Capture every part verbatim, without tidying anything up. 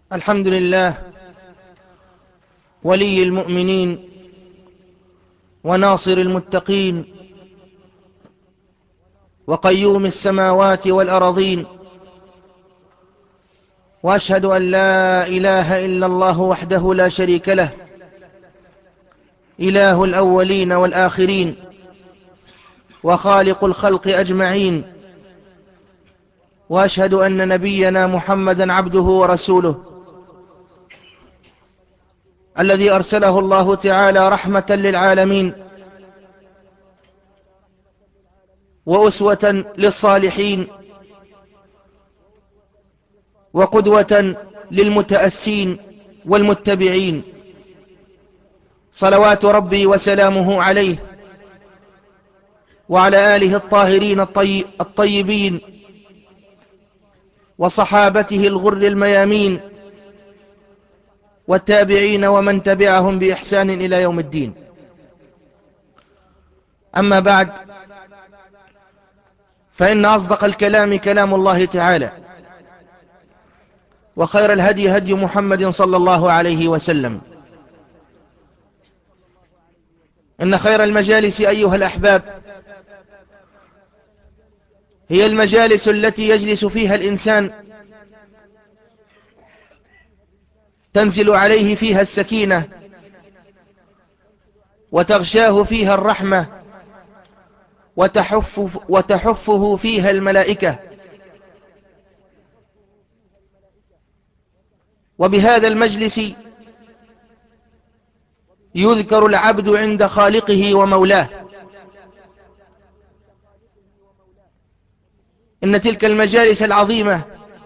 الحمد لله ولي المؤمنين وناصر المتقين وقيوم السماوات والأراضين، وأشهد أن لا إله إلا الله وحده لا شريك له، إله الأولين والآخرين وخالق الخلق أجمعين. وأشهد أن نبينا محمدا عبده ورسوله الذي أرسله الله تعالى رحمة للعالمين وأسوة للصالحين وقدوة للمتأسين والمتبعين، صلوات ربي وسلامه عليه وعلى آله الطاهرين الطيبين وصحابته الغر الميامين والتابعين ومن تبعهم بإحسان إلى يوم الدين. أما بعد، فإن أصدق الكلام كلام الله تعالى، وخير الهدي هدي محمد صلى الله عليه وسلم. إن خير المجالس أيها الأحباب هي المجالس التي يجلس فيها الإنسان تنزل عليه فيها السكينة وتغشاه فيها الرحمة وتحف وتحفه فيها الملائكة. وبهذا المجلس يذكر العبد عند خالقه ومولاه. إن تلك المجالس العظيمة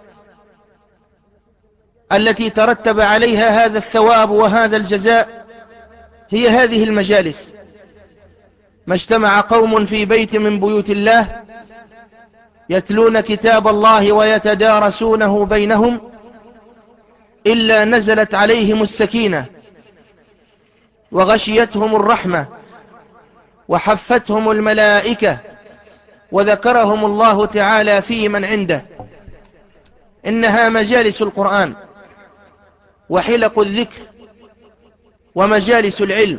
التي ترتب عليها هذا الثواب وهذا الجزاء هي هذه المجالس: ما اجتمع قوم في بيت من بيوت الله يتلون كتاب الله ويتدارسونه بينهم إلا نزلت عليهم السكينة وغشيتهم الرحمة وحفتهم الملائكة وذكرهم الله تعالى في من عنده. إنها مجالس القرآن وحلق الذكر ومجالس العلم،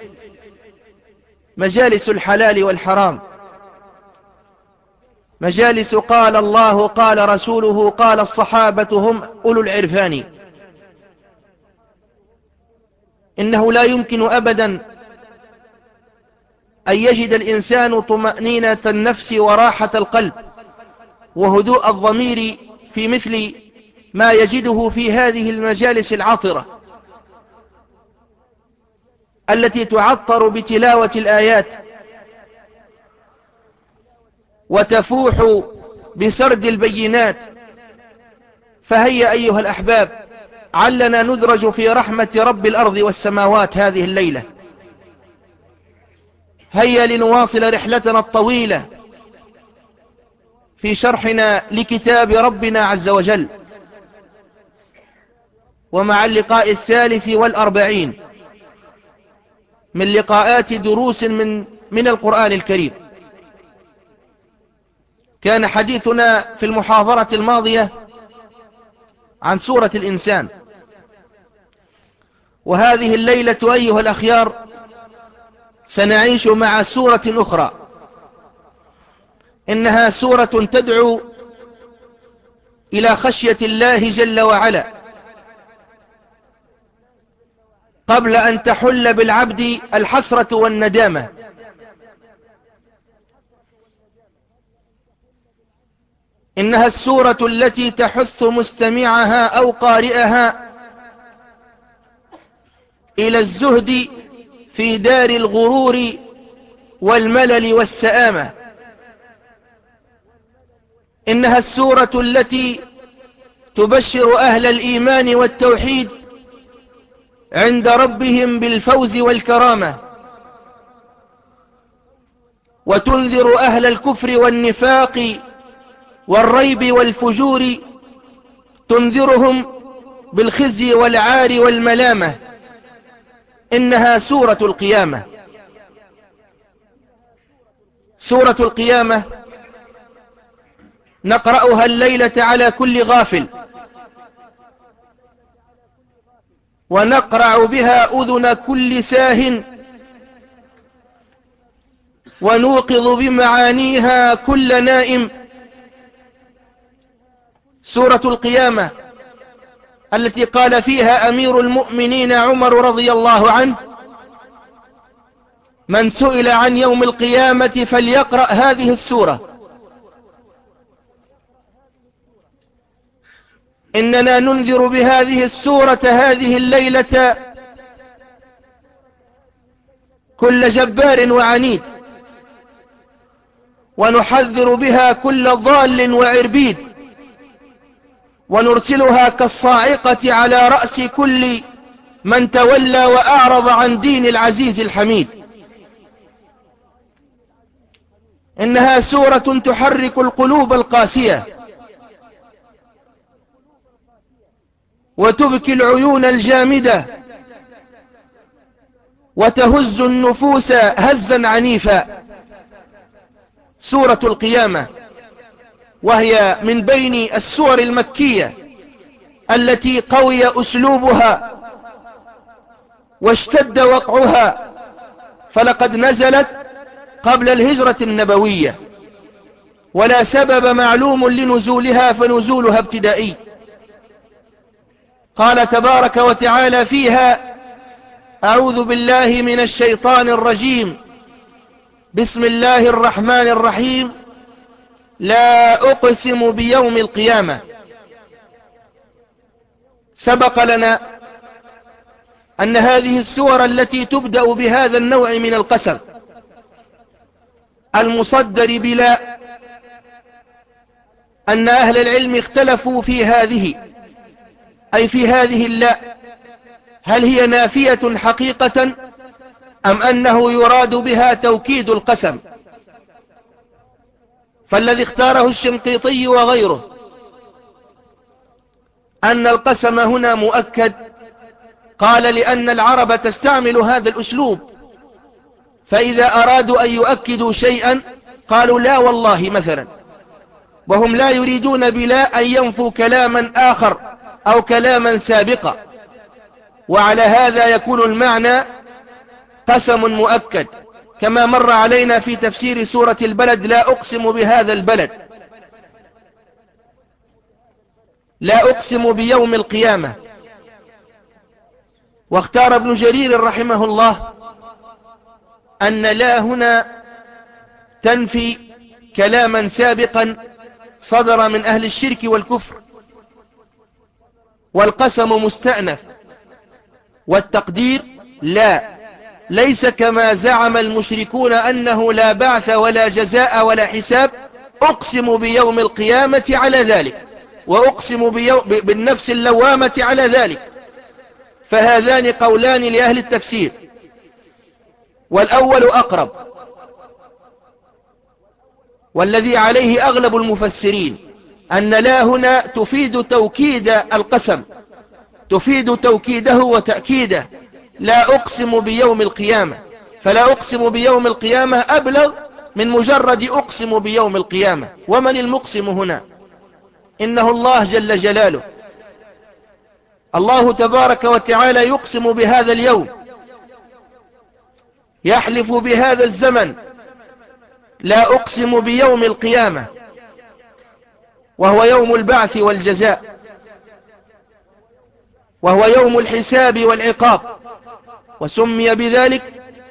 مجالس الحلال والحرام، مجالس قال الله قال رسوله قال الصحابة هم أولو العرفان. إنه لا يمكن أبدا أن يجد الإنسان طمأنينة النفس وراحة القلب وهدوء الضمير في مثل ما يجده في هذه المجالس العطرة التي تعطر بتلاوة الآيات وتفوح بسرد البينات. فهيا أيها الأحباب، علنا ندرج في رحمة رب الأرض والسماوات هذه الليلة. هيا لنواصل رحلتنا الطويلة في شرحنا لكتاب ربنا عز وجل، ومع اللقاء الثالث والأربعين من لقاءات دروس من, من القرآن الكريم. كان حديثنا في المحاضرة الماضية عن سورة الإنسان، وهذه الليلة أيها الأخيار سنعيش مع سورة أخرى، إنها سورة تدعو إلى خشية الله جل وعلا قبل أن تحل بالعبد الحسرة والندامة. إنها السورة التي تحث مستمعها أو قارئها إلى الزهد في دار الغرور والملل والسآمة. إنها السورة التي تبشر أهل الإيمان والتوحيد عند ربهم بالفوز والكرامة، وتنذر أهل الكفر والنفاق والريب والفجور، تنذرهم بالخزي والعار والملامة. إنها سورة القيامة. سورة القيامة نقرأها الليلة على كل غافل، ونقرع بها أذن كل ساه، ونوقظ بمعانيها كل نائم. سورة القيامة التي قال فيها أمير المؤمنين عمر رضي الله عنه: من سئل عن يوم القيامة فليقرأ هذه السورة. إننا ننذر بهذه السورة هذه الليلة كل جبار وعنيد، ونحذر بها كل ضال وعربيد، ونرسلها كالصاعقة على رأس كل من تولى وأعرض عن دين العزيز الحميد. إنها سورة تحرك القلوب القاسية، وتبكي العيون الجامدة، وتهز النفوس هزا عنيفا. سورة القيامة، وهي من بين السور المكية التي قوي أسلوبها واشتد وقعها، فلقد نزلت قبل الهجرة النبوية، ولا سبب معلوم لنزولها، فنزولها ابتدائي. قال تبارك وتعالى فيها: أعوذ بالله من الشيطان الرجيم، بسم الله الرحمن الرحيم، لا أقسم بيوم القيامة. سبق لنا أن هذه السور التي تبدأ بهذا النوع من القسم المصدر بلا، أن أهل العلم اختلفوا في هذه، أي في هذه اللا، هل هي نافية حقيقة أم أنه يراد بها توكيد القسم؟ فالذي اختاره الشنقيطي وغيره أن القسم هنا مؤكد. قال: لأن العرب تستعمل هذا الأسلوب، فإذا أرادوا أن يؤكدوا شيئا قالوا لا والله مثلا، وهم لا يريدون بلا أن ينفوا كلاما آخر أو كلاما سابقا، وعلى هذا يكون المعنى قسم مؤكد، كما مر علينا في تفسير سورة البلد: لا أقسم بهذا البلد، لا أقسم بيوم القيامة. واختار ابن جرير رحمه الله أن لا هنا تنفي كلاما سابقا صدر من أهل الشرك والكفر، والقسم مستأنف، والتقدير لا، ليس كما زعم المشركون أنه لا بعث ولا جزاء ولا حساب. أقسم بيوم القيامة على ذلك، وأقسم بالنفس اللوامة على ذلك، فهذان قولان لأهل التفسير، والأول أقرب، والذي عليه أغلب المفسرين أن لا هنا تفيد توكيد القسم، تفيد توكيده وتأكيده. لا أقسم بيوم القيامة، فلا أقسم بيوم القيامة أبلغ من مجرد أقسم بيوم القيامة. ومن المقسم هنا؟ إنه الله جل جلاله. الله تبارك وتعالى يقسم بهذا اليوم، يحلف بهذا الزمن: لا أقسم بيوم القيامة، وهو يوم البعث والجزاء، وهو يوم الحساب والعقاب. وسمي بذلك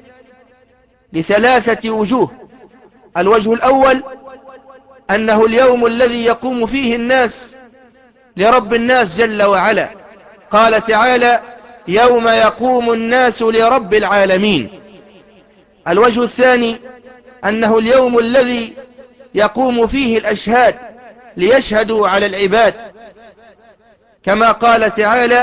لثلاثة وجوه. الوجه الأول أنه اليوم الذي يقوم فيه الناس لرب الناس جل وعلا. قال تعالى: يوم يقوم الناس لرب العالمين. الوجه الثاني أنه اليوم الذي يقوم فيه الأشهاد ليشهدوا على العباد، كما قال تعالى: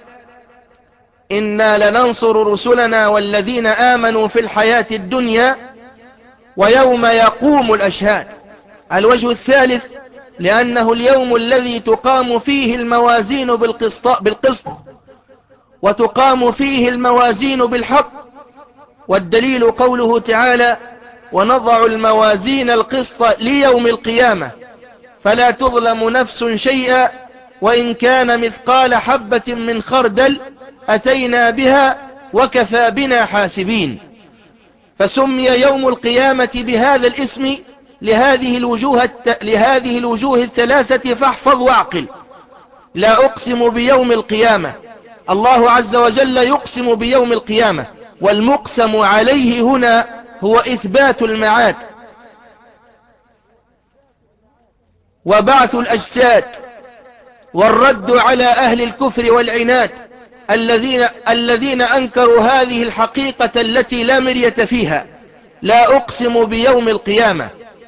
إنا لننصر رسلنا والذين آمنوا في الحياة الدنيا ويوم يقوم الأشهاد. الوجه الثالث لأنه اليوم الذي تقام فيه الموازين بالقسط, بالقسط وتقام فيه الموازين بالحق. والدليل قوله تعالى: ونضع الموازين القسط ليوم القيامة فلا تظلم نفس شيئا وإن كان مثقال حبة من خردل أتينا بها وكفى بنا حاسبين. فسمي يوم القيامة بهذا الاسم لهذه الوجوه, الت... لهذه الوجوه الثلاثة، فاحفظ واعقل. لا أقسم بيوم القيامة، الله عز وجل يقسم بيوم القيامة، والمقسم عليه هنا هو إثبات المعاد وبعث الأجساد والرد على أهل الكفر والعناد الذين, الذين أنكروا هذه الحقيقة التي لا مرية فيها. لا أقسم بيوم القيامة،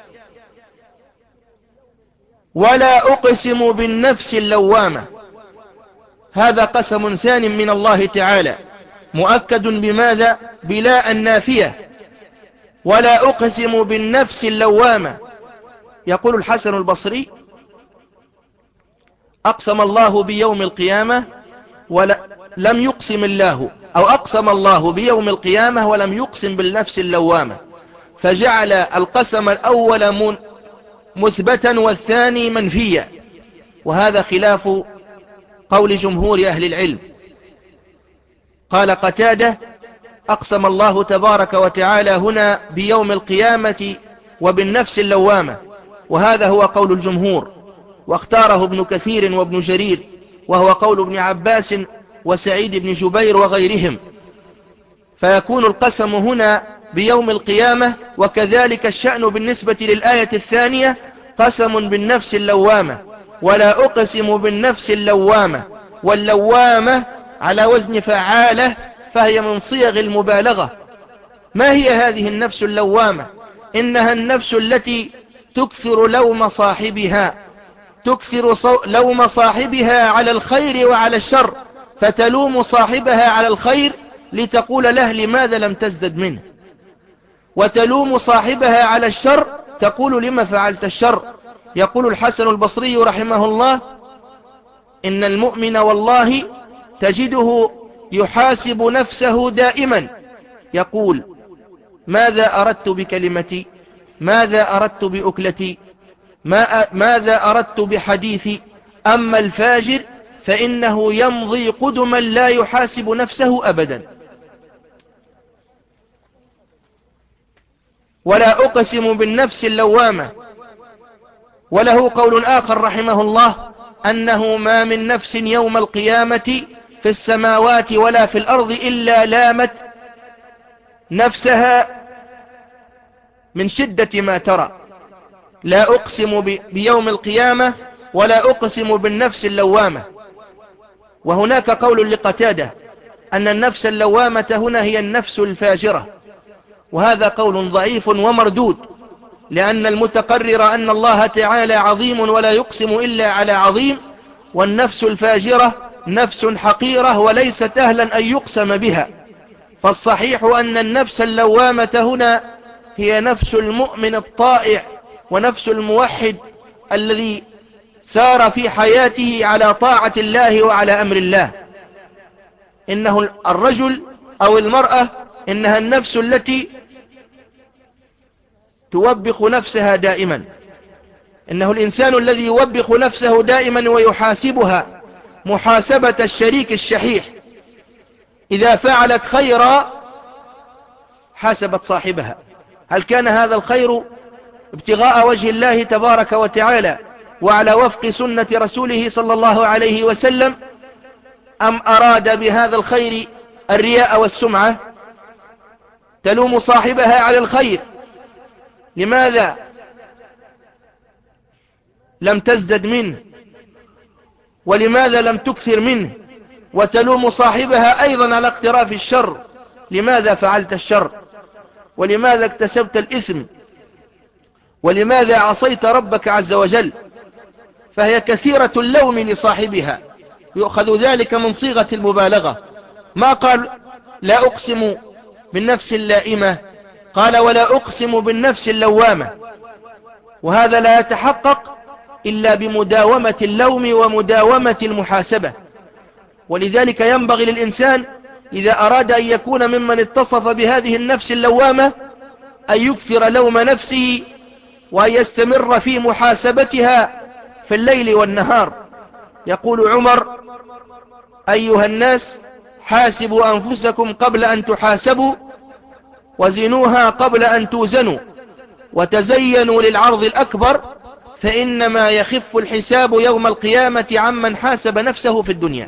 ولا أقسم بالنفس اللوامة. هذا قسم ثان من الله تعالى مؤكد بماذا؟ بلا النافية. ولا أقسم بالنفس اللوامة. يقول الحسن البصري: أقسم الله بيوم القيامة ولم يقسم الله، أو أقسم الله بيوم القيامة ولم يقسم بالنفس اللوامة، فجعل القسم الأول مثبتا والثاني منفيا، وهذا خلاف قول جمهور أهل العلم. قال قتادة: أقسم الله تبارك وتعالى هنا بيوم القيامة وبالنفس اللوامة، وهذا هو قول الجمهور، واختاره ابن كثير وابن جرير، وهو قول ابن عباس وسعيد بن جبير وغيرهم. فيكون القسم هنا بيوم القيامة، وكذلك الشأن بالنسبة للآية الثانية قسم بالنفس اللوامة. ولا أقسم بالنفس اللوامة، واللوامة على وزن فعالة، فهي من صيغ المبالغة. ما هي هذه النفس اللوامة؟ إنها النفس التي تكثر لوم صاحبها، تكثر لوم صاحبها على الخير وعلى الشر، فتلوم صاحبها على الخير لتقول له: لماذا لم تزدد منه؟ وتلوم صاحبها على الشر، تقول: لما فعلت الشر؟ يقول الحسن البصري رحمه الله: إن المؤمن والله تجده يحاسب نفسه دائما، يقول: ماذا أردت بكلمتي؟ ماذا أردت بأكلتي؟ ما ماذا أردت بحديثي؟ أما الفاجر فإنه يمضي قدما لا يحاسب نفسه أبدا. ولا أقسم بالنفس اللوامة. وله قول آخر رحمه الله: أنه ما من نفس يوم القيامة في السماوات ولا في الأرض إلا لامت نفسها من شدة ما ترى. لا أقسم بيوم القيامة ولا أقسم بالنفس اللوامة. وهناك قول لقتادة أن النفس اللوامة هنا هي النفس الفاجرة، وهذا قول ضعيف ومردود، لأن المتقرر أن الله تعالى عظيم ولا يقسم إلا على عظيم، والنفس الفاجرة نفس حقيرة وليست أهلا أن يقسم بها. فالصحيح أن النفس اللوامة هنا هي نفس المؤمن الطائع ونفس الموحد الذي سار في حياته على طاعة الله وعلى أمر الله. إنه الرجل أو المرأة إنها النفس التي توبخ نفسها دائما، إنه الإنسان الذي يوبخ نفسه دائما ويحاسبها محاسبة الشريك الشحيح. إذا فعلت خيرا حاسبت صاحبها: هل كان هذا الخير ابتغاء وجه الله تبارك وتعالى وعلى وفق سنة رسوله صلى الله عليه وسلم، أم أراد بهذا الخير الرياء والسمعة؟ تلوم صاحبها على الخير: لماذا لم تزدد منه؟ ولماذا لم تكثر منه؟ وتلوم صاحبها أيضا على اقتراف الشر: لماذا فعلت الشر؟ ولماذا اكتسبت الإثم؟ ولماذا عصيت ربك عز وجل؟ فهي كثيرة اللوم لصاحبها، يؤخذ ذلك من صيغة المبالغة. ما قال لا أقسم بالنفس اللائمة، قال ولا أقسم بالنفس اللوامة، وهذا لا يتحقق إلا بمداومة اللوم ومداومة المحاسبة. ولذلك ينبغي للإنسان إذا أراد أن يكون ممن اتصف بهذه النفس اللوامة أن يكثر لوم نفسه وأن يستمر في محاسبتها في الليل والنهار. يقول عمر: أيها الناس، حاسبوا أنفسكم قبل أن تحاسبوا وزنوها قبل أن توزنوا وتزينوا للعرض الأكبر فإنما يخف الحساب يوم القيامة عمن حاسب نفسه في الدنيا.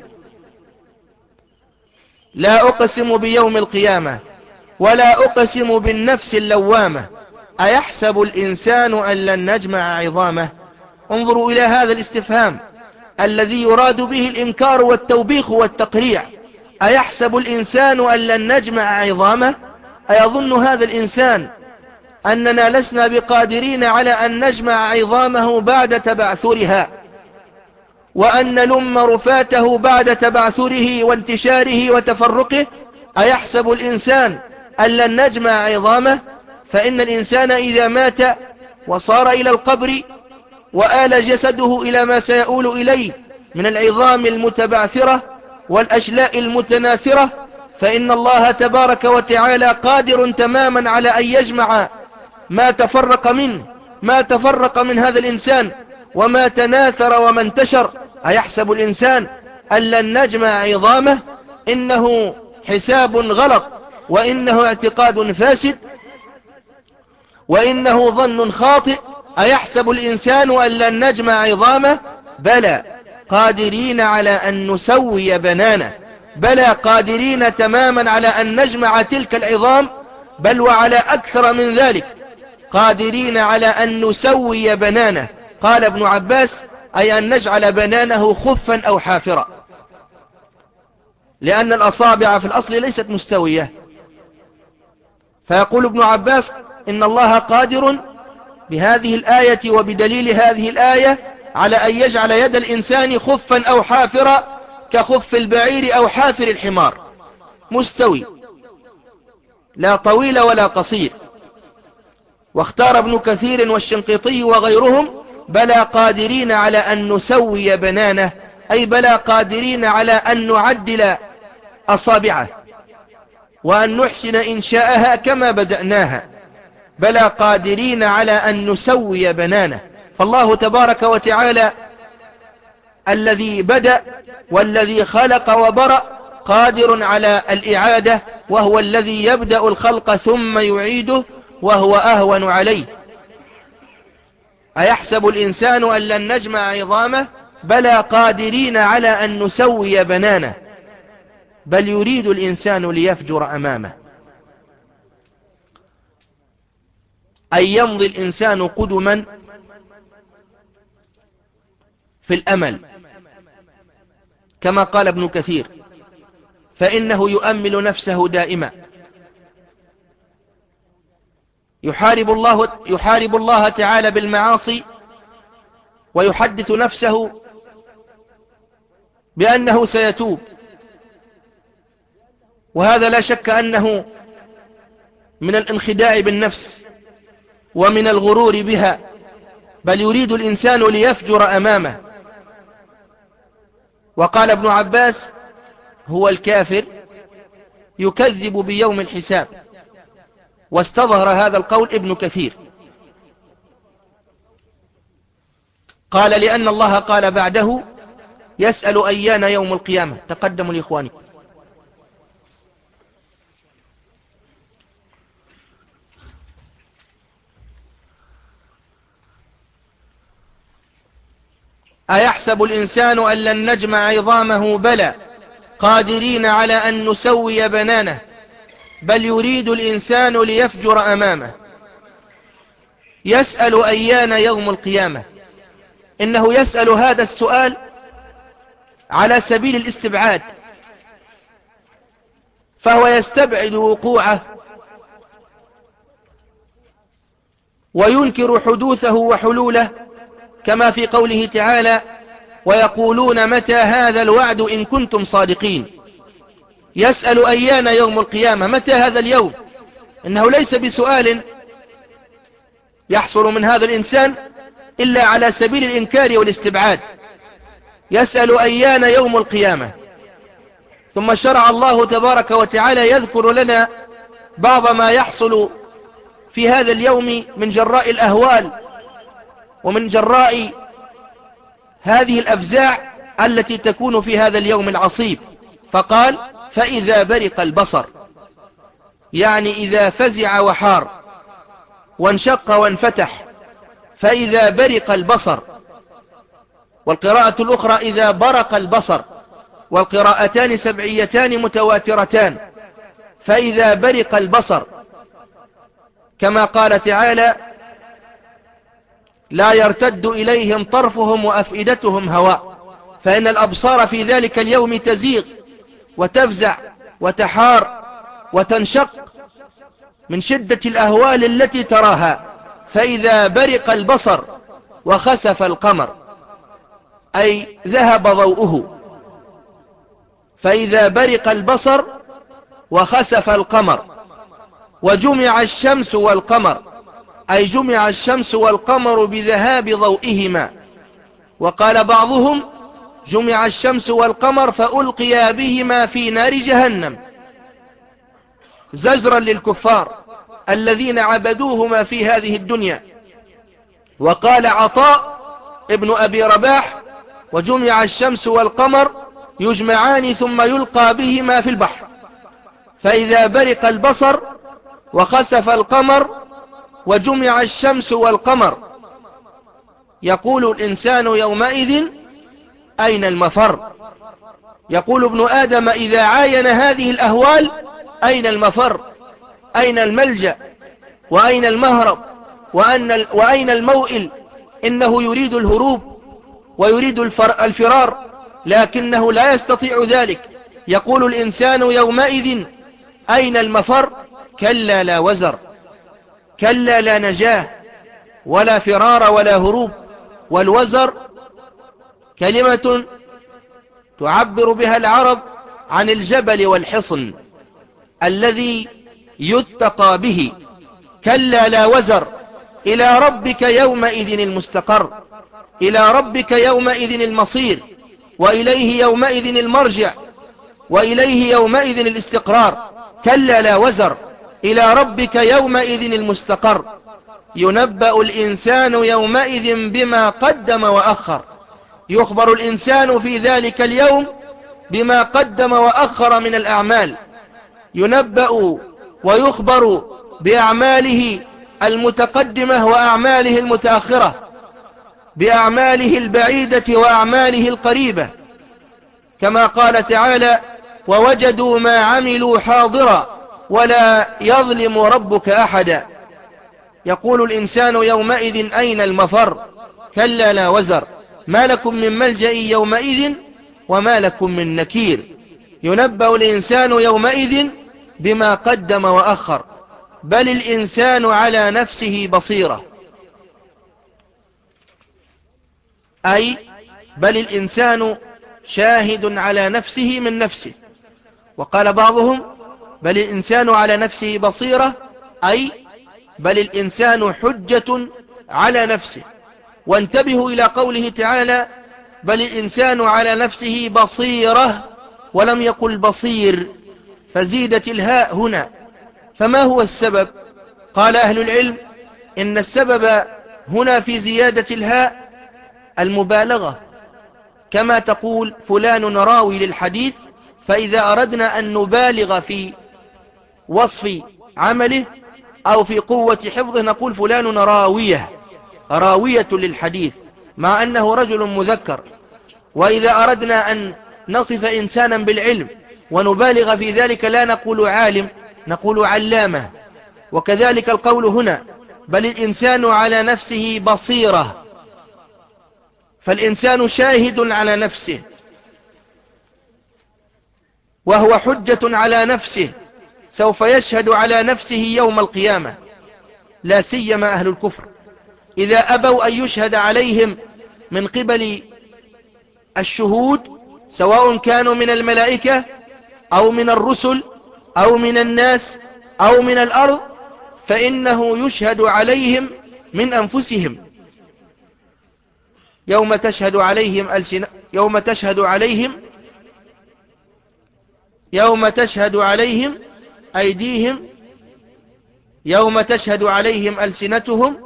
لا أقسم بيوم القيامة ولا أقسم بالنفس اللوامة أيحسب الإنسان أن لن نجمع عظامه. انظروا إلى هذا الاستفهام الذي يراد به الإنكار والتوبيخ والتقريع. أيحسب الإنسان أن لن نجمع عظامه، أيظن هذا الإنسان أننا لسنا بقادرين على أن نجمع عظامه بعد تبعثرها، وأن نلم رفاته بعد تبعثره وانتشاره وتفرقه؟ أيحسب الإنسان أن لن نجمع عظامه؟ فإن الإنسان إذا مات وصار إلى القبر وآل جسده إلى ما سيؤول إليه من العظام المتبعثرة والأشلاء المتناثرة، فإن الله تبارك وتعالى قادر تماما على أن يجمع ما تفرق منه ما تفرق من هذا الإنسان وما تناثر وما انتشر. أيحسب الإنسان أن لن نجمع عظامه؟ إنه حساب غلط، وإنه اعتقاد فاسد، وإنه ظن خاطئ. أيحسب الإنسان أن لن نجمع عظامه؟ بلى قادرين على أن نسوي بنانه، بلى قادرين تماما على أن نجمع تلك العظام، بل وعلى أكثر من ذلك، قادرين على أن نسوي بنانه. قال ابن عباس: أي أن نجعل بنانه خفا أو حافرا، لأن الأصابع في الأصل ليست مستوية. فيقول ابن عباس إن الله قادر بهذه الآية وبدليل هذه الآية على أن يجعل يد الإنسان خفا أو حافرا كخف البعير أو حافر الحمار، مستوي لا طويل ولا قصير. واختار ابن كثير والشنقيطي وغيرهم: بلى قادرين على أن نسوي بنانه، أي بلى قادرين على أن نعدل أصابعه وأن نحسن إنشاءها كما بدأناها، بلى قادرين على أن نسوي بنانه. فالله تبارك وتعالى الذي بدأ والذي خلق وبرأ قادر على الإعادة، وهو الذي يبدأ الخلق ثم يعيده، وهو أهون عليه. أيحسب الإنسان أن لن نجمع عظامه؟ بلى قادرين على أن نسوي بنانه، بل يريد الإنسان ليفجر أمامه. أي يمضي الإنسان قدما في الأمل، كما قال ابن كثير، فإنه يؤمل نفسه دائما، يحارب الله, يحارب الله تعالى بالمعاصي، ويحدث نفسه بأنه سيتوب، وهذا لا شك أنه من الانخداع بالنفس ومن الغرور بها، بل يريد الإنسان ليفجر أمامه. وقال ابن عباس: هو الكافر يكذب بيوم الحساب. واستظهر هذا القول ابن كثير، قال: لأن الله قال بعده: يسأل أيان يوم القيامة. تقدموا لإخوانكم. أيحسب الإنسان أن لن نجمع عظامه؟ بلى قادرين على أن نسوي بنانه، بل يريد الإنسان ليفجر أمامه. يسأل أيان يوم القيامة، إنه يسأل هذا السؤال على سبيل الاستبعاد، فهو يستبعد وقوعه وينكر حدوثه وحلوله، كما في قوله تعالى: ويقولون متى هذا الوعد إن كنتم صادقين. يسأل أيان يوم القيامة، متى هذا اليوم؟ إنه ليس بسؤال يحصل من هذا الإنسان إلا على سبيل الإنكار والاستبعاد. يسأل أيان يوم القيامة. ثم شرع الله تبارك وتعالى يذكر لنا بعض ما يحصل في هذا اليوم من جراء الأهوال ومن جراء هذه الأفزاع التي تكون في هذا اليوم العصيب، فقال: فإذا برق البصر، يعني إذا فزع وحار وانشق وانفتح، فإذا برق البصر. والقراءة الأخرى إذا برق البصر، والقراءتان سبعيتان متواترتان، فإذا برق البصر، كما قال تعالى: لا يرتد إليهم طرفهم وأفئدتهم هواء، فإن الأبصار في ذلك اليوم تزيغ وتفزع وتحار وتنشق من شدة الأهوال التي تراها. فإذا برق البصر وخسف القمر، أي ذهب ضوءه. فإذا برق البصر وخسف القمر، وجمع الشمس والقمر، أي جمع الشمس والقمر بذهاب ضوئهما. وقال بعضهم: جمع الشمس والقمر فألقيا بهما في نار جهنم، زجرا للكفار الذين عبدوهما في هذه الدنيا. وقال عطاء ابن أبي رباح: وجمع الشمس والقمر يجمعان ثم يلقى بهما في البحر. فإذا برق البصر وخسف القمر وجمع الشمس والقمر، يقول الإنسان يومئذ: أين المفر؟ يقول ابن آدم إذا عاين هذه الأهوال: أين المفر؟ أين الملجأ؟ وأين المهرب؟ وأين الموئل؟ إنه يريد الهروب ويريد الفرار، لكنه لا يستطيع ذلك. يقول الإنسان يومئذ: أين المفر؟ كلا لا وزر، كلا لا نجاه ولا فرار ولا هروب. والوزر كلمة تعبر بها العرب عن الجبل والحصن الذي يتقى به. كلا لا وزر، إلى ربك يومئذ المستقر، إلى ربك يومئذ المصير، وإليه يومئذ المرجع، وإليه يومئذ الاستقرار. كلا لا وزر، إلى ربك يومئذ المستقر. ينبأ الإنسان يومئذ بما قدم وأخر، يخبر الإنسان في ذلك اليوم بما قدم وأخر من الأعمال. ينبأ ويخبر بأعماله المتقدمة وأعماله المتأخرة، بأعماله البعيدة وأعماله القريبة، كما قال تعالى: ووجدوا ما عملوا حاضرا ولا يظلم ربك أحدا. يقول الإنسان يومئذ: أين المفر؟ كلا لا وزر، ما لكم من ملجأ يومئذ وما لكم من نكير. ينبأ الإنسان يومئذ بما قدم وأخر، بل الإنسان على نفسه بصيرة، أي بل الإنسان شاهد على نفسه من نفسه. وقال بعضهم: بل الإنسان على نفسه بصيرة، أي بل الإنسان حجة على نفسه. وانتبهوا إلى قوله تعالى: بل الإنسان على نفسه بصيرة، ولم يقل بصير، فزيدت الهاء هنا. فما هو السبب؟ قال أهل العلم: إن السبب هنا في زيادة الهاء المبالغة، كما تقول فلان راوي للحديث، فإذا أردنا أن نبالغ في وصف عمله أو في قوة حفظه نقول فلان راوية، راوية للحديث، مع أنه رجل مذكر. وإذا أردنا أن نصف إنسانا بالعلم ونبالغ في ذلك لا نقول عالم، نقول علامة. وكذلك القول هنا: بل الإنسان على نفسه بصيرة، فالإنسان شاهد على نفسه وهو حجة على نفسه، سوف يشهد على نفسه يوم القيامة. لا سيما أهل الكفر إذا أبوا أن يشهد عليهم من قبل الشهود، سواء كانوا من الملائكة أو من الرسل أو من الناس أو من الأرض، فإنه يشهد عليهم من أنفسهم. يوم تشهد عليهم ألسنة يوم تشهد عليهم يوم تشهد عليهم أيديهم يوم تشهد عليهم ألسنتهم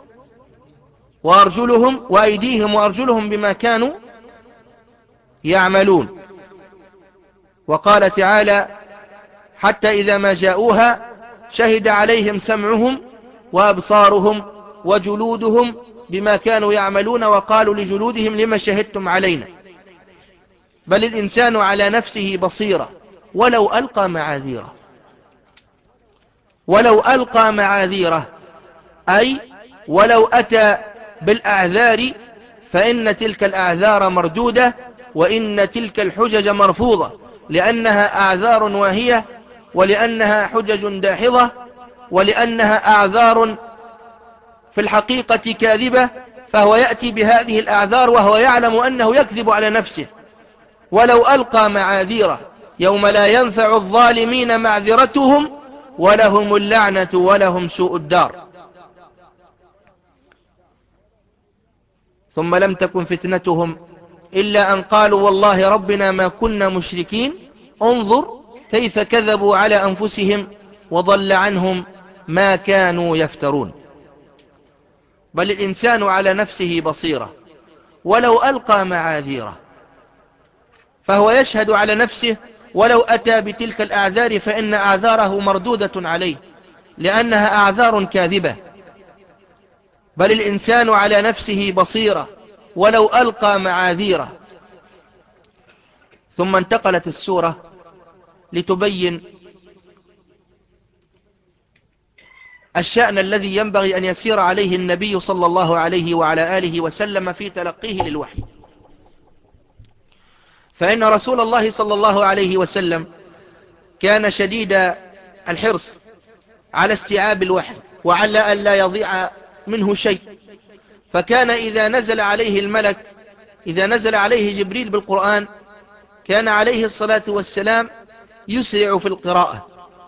وأرجلهم وأيديهم وأرجلهم بما كانوا يعملون. وقال تعالى حتى إذا ما جاءوها شهد عليهم سمعهم وأبصارهم وجلودهم بما كانوا يعملون وقالوا لجلودهم لما شهدتم علينا. بل الإنسان على نفسه بصيرة ولو ألقى معاذيره، ولو ألقى معاذيره أي ولو أتى بالأعذار فإن تلك الأعذار مردودة، وإن تلك الحجج مرفوضة، لأنها أعذار واهية، ولأنها حجج داحضة، ولأنها أعذار في الحقيقة كاذبة، فهو يأتي بهذه الأعذار وهو يعلم أنه يكذب على نفسه. ولو ألقى معاذيره يوم لا ينفع الظالمين معذرتهم ولهم اللعنة ولهم سوء الدار. ثم لم تكن فتنتهم إلا أن قالوا والله ربنا ما كنا مشركين انظر كيف كذبوا على أنفسهم وضل عنهم ما كانوا يفترون. بل الإنسان على نفسه بصيرة ولو ألقى معاذيره، فهو يشهد على نفسه ولو أتى بتلك الأعذار فإن أعذاره مردودة عليه لأنها أعذار كاذبة. بل الإنسان على نفسه بصيرة ولو ألقى معاذيره. ثم انتقلت السورة لتبين الشأن الذي ينبغي أن يسير عليه النبي صلى الله عليه وعلى آله وسلم في تلقيه للوحي. فإن رسول الله صلى الله عليه وسلم كان شديد الحرص على استيعاب الوحي وعلى أن لا يضيع منه شيء، فكان إذا نزل عليه الملك، إذا نزل عليه جبريل بالقرآن، كان عليه الصلاة والسلام يسرع في القراءة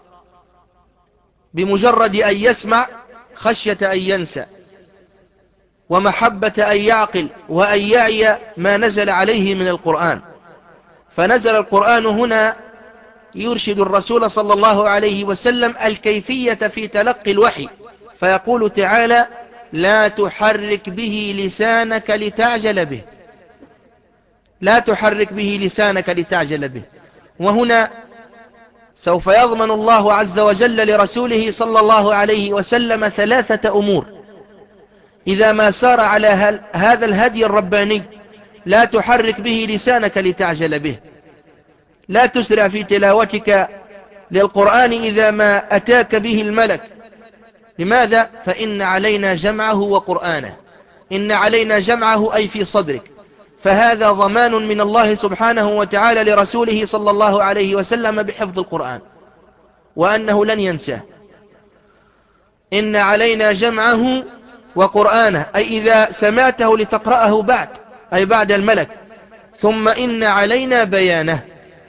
بمجرد أن يسمع خشية أن ينسى ومحبة أن يعقل وأن يعي ما نزل عليه من القرآن. فنزل القرآن هنا يرشد الرسول صلى الله عليه وسلم الكيفية في تلقي الوحي، فيقول تعالى لا تحرك به لسانك لتعجل به، لا تحرك به لسانك لتعجل به. وهنا سوف يضمن الله عز وجل لرسوله صلى الله عليه وسلم ثلاثة أمور إذا ما سار على هذا الهدي الرباني. لا تحرك به لسانك لتعجل به، لا تسرع في تلاوتك للقرآن إذا ما أتاك به الملك. لماذا؟ فإن علينا جمعه وقرآنه، إن علينا جمعه أي في صدرك، فهذا ضمان من الله سبحانه وتعالى لرسوله صلى الله عليه وسلم بحفظ القرآن وأنه لن ينساه. إن علينا جمعه وقرآنه أي إذا سمعته لتقرأه بعد، أي بعد الملك. ثم إن علينا بيانه،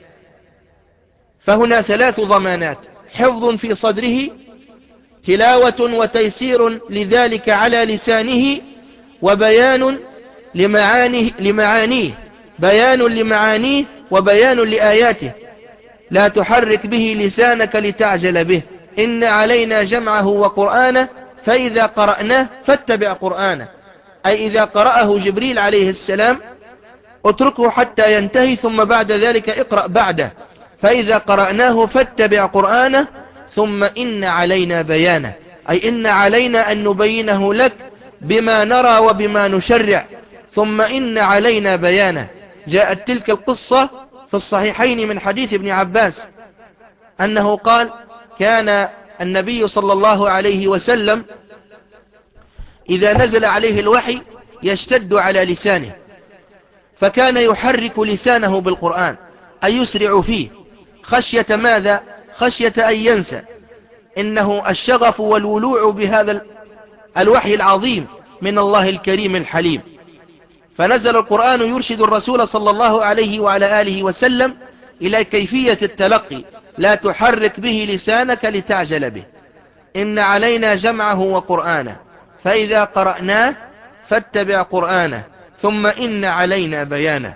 فهنا ثلاث ضمانات: حفظ في صدره، تلاوة وتيسير لذلك على لسانه، وبيان لمعانيه, لمعانيه بيان لمعانيه وبيان لآياته. لا تحرك به لسانك لتعجل به، إن علينا جمعه وقرآنه، فإذا قرأناه فاتبع قرآنه، أي إذا قرأه جبريل عليه السلام اتركه حتى ينتهي ثم بعد ذلك اقرأ بعده، فإذا قرأناه فاتبع قرآنه. ثم إن علينا بيانه، أي إن علينا أن نبينه لك بما نرى وبما نشرع. ثم إن علينا بيانه. جاءت تلك القصة في الصحيحين من حديث ابن عباس أنه قال كان النبي صلى الله عليه وسلم إذا نزل عليه الوحي يشتد على لسانه، فكان يحرك لسانه بالقرآن أي يسرع فيه خشية ماذا؟ خشية أن ينسى. إنه الشغف والولوع بهذا الوحي العظيم من الله الكريم الحليم. فنزل القرآن يرشد الرسول صلى الله عليه وعلى آله وسلم إلى كيفية التلقي. لا تحرك به لسانك لتعجل به، إن علينا جمعه وقرآنه، فإذا قرأناه فاتبع قرآنه، ثم إن علينا بيانه.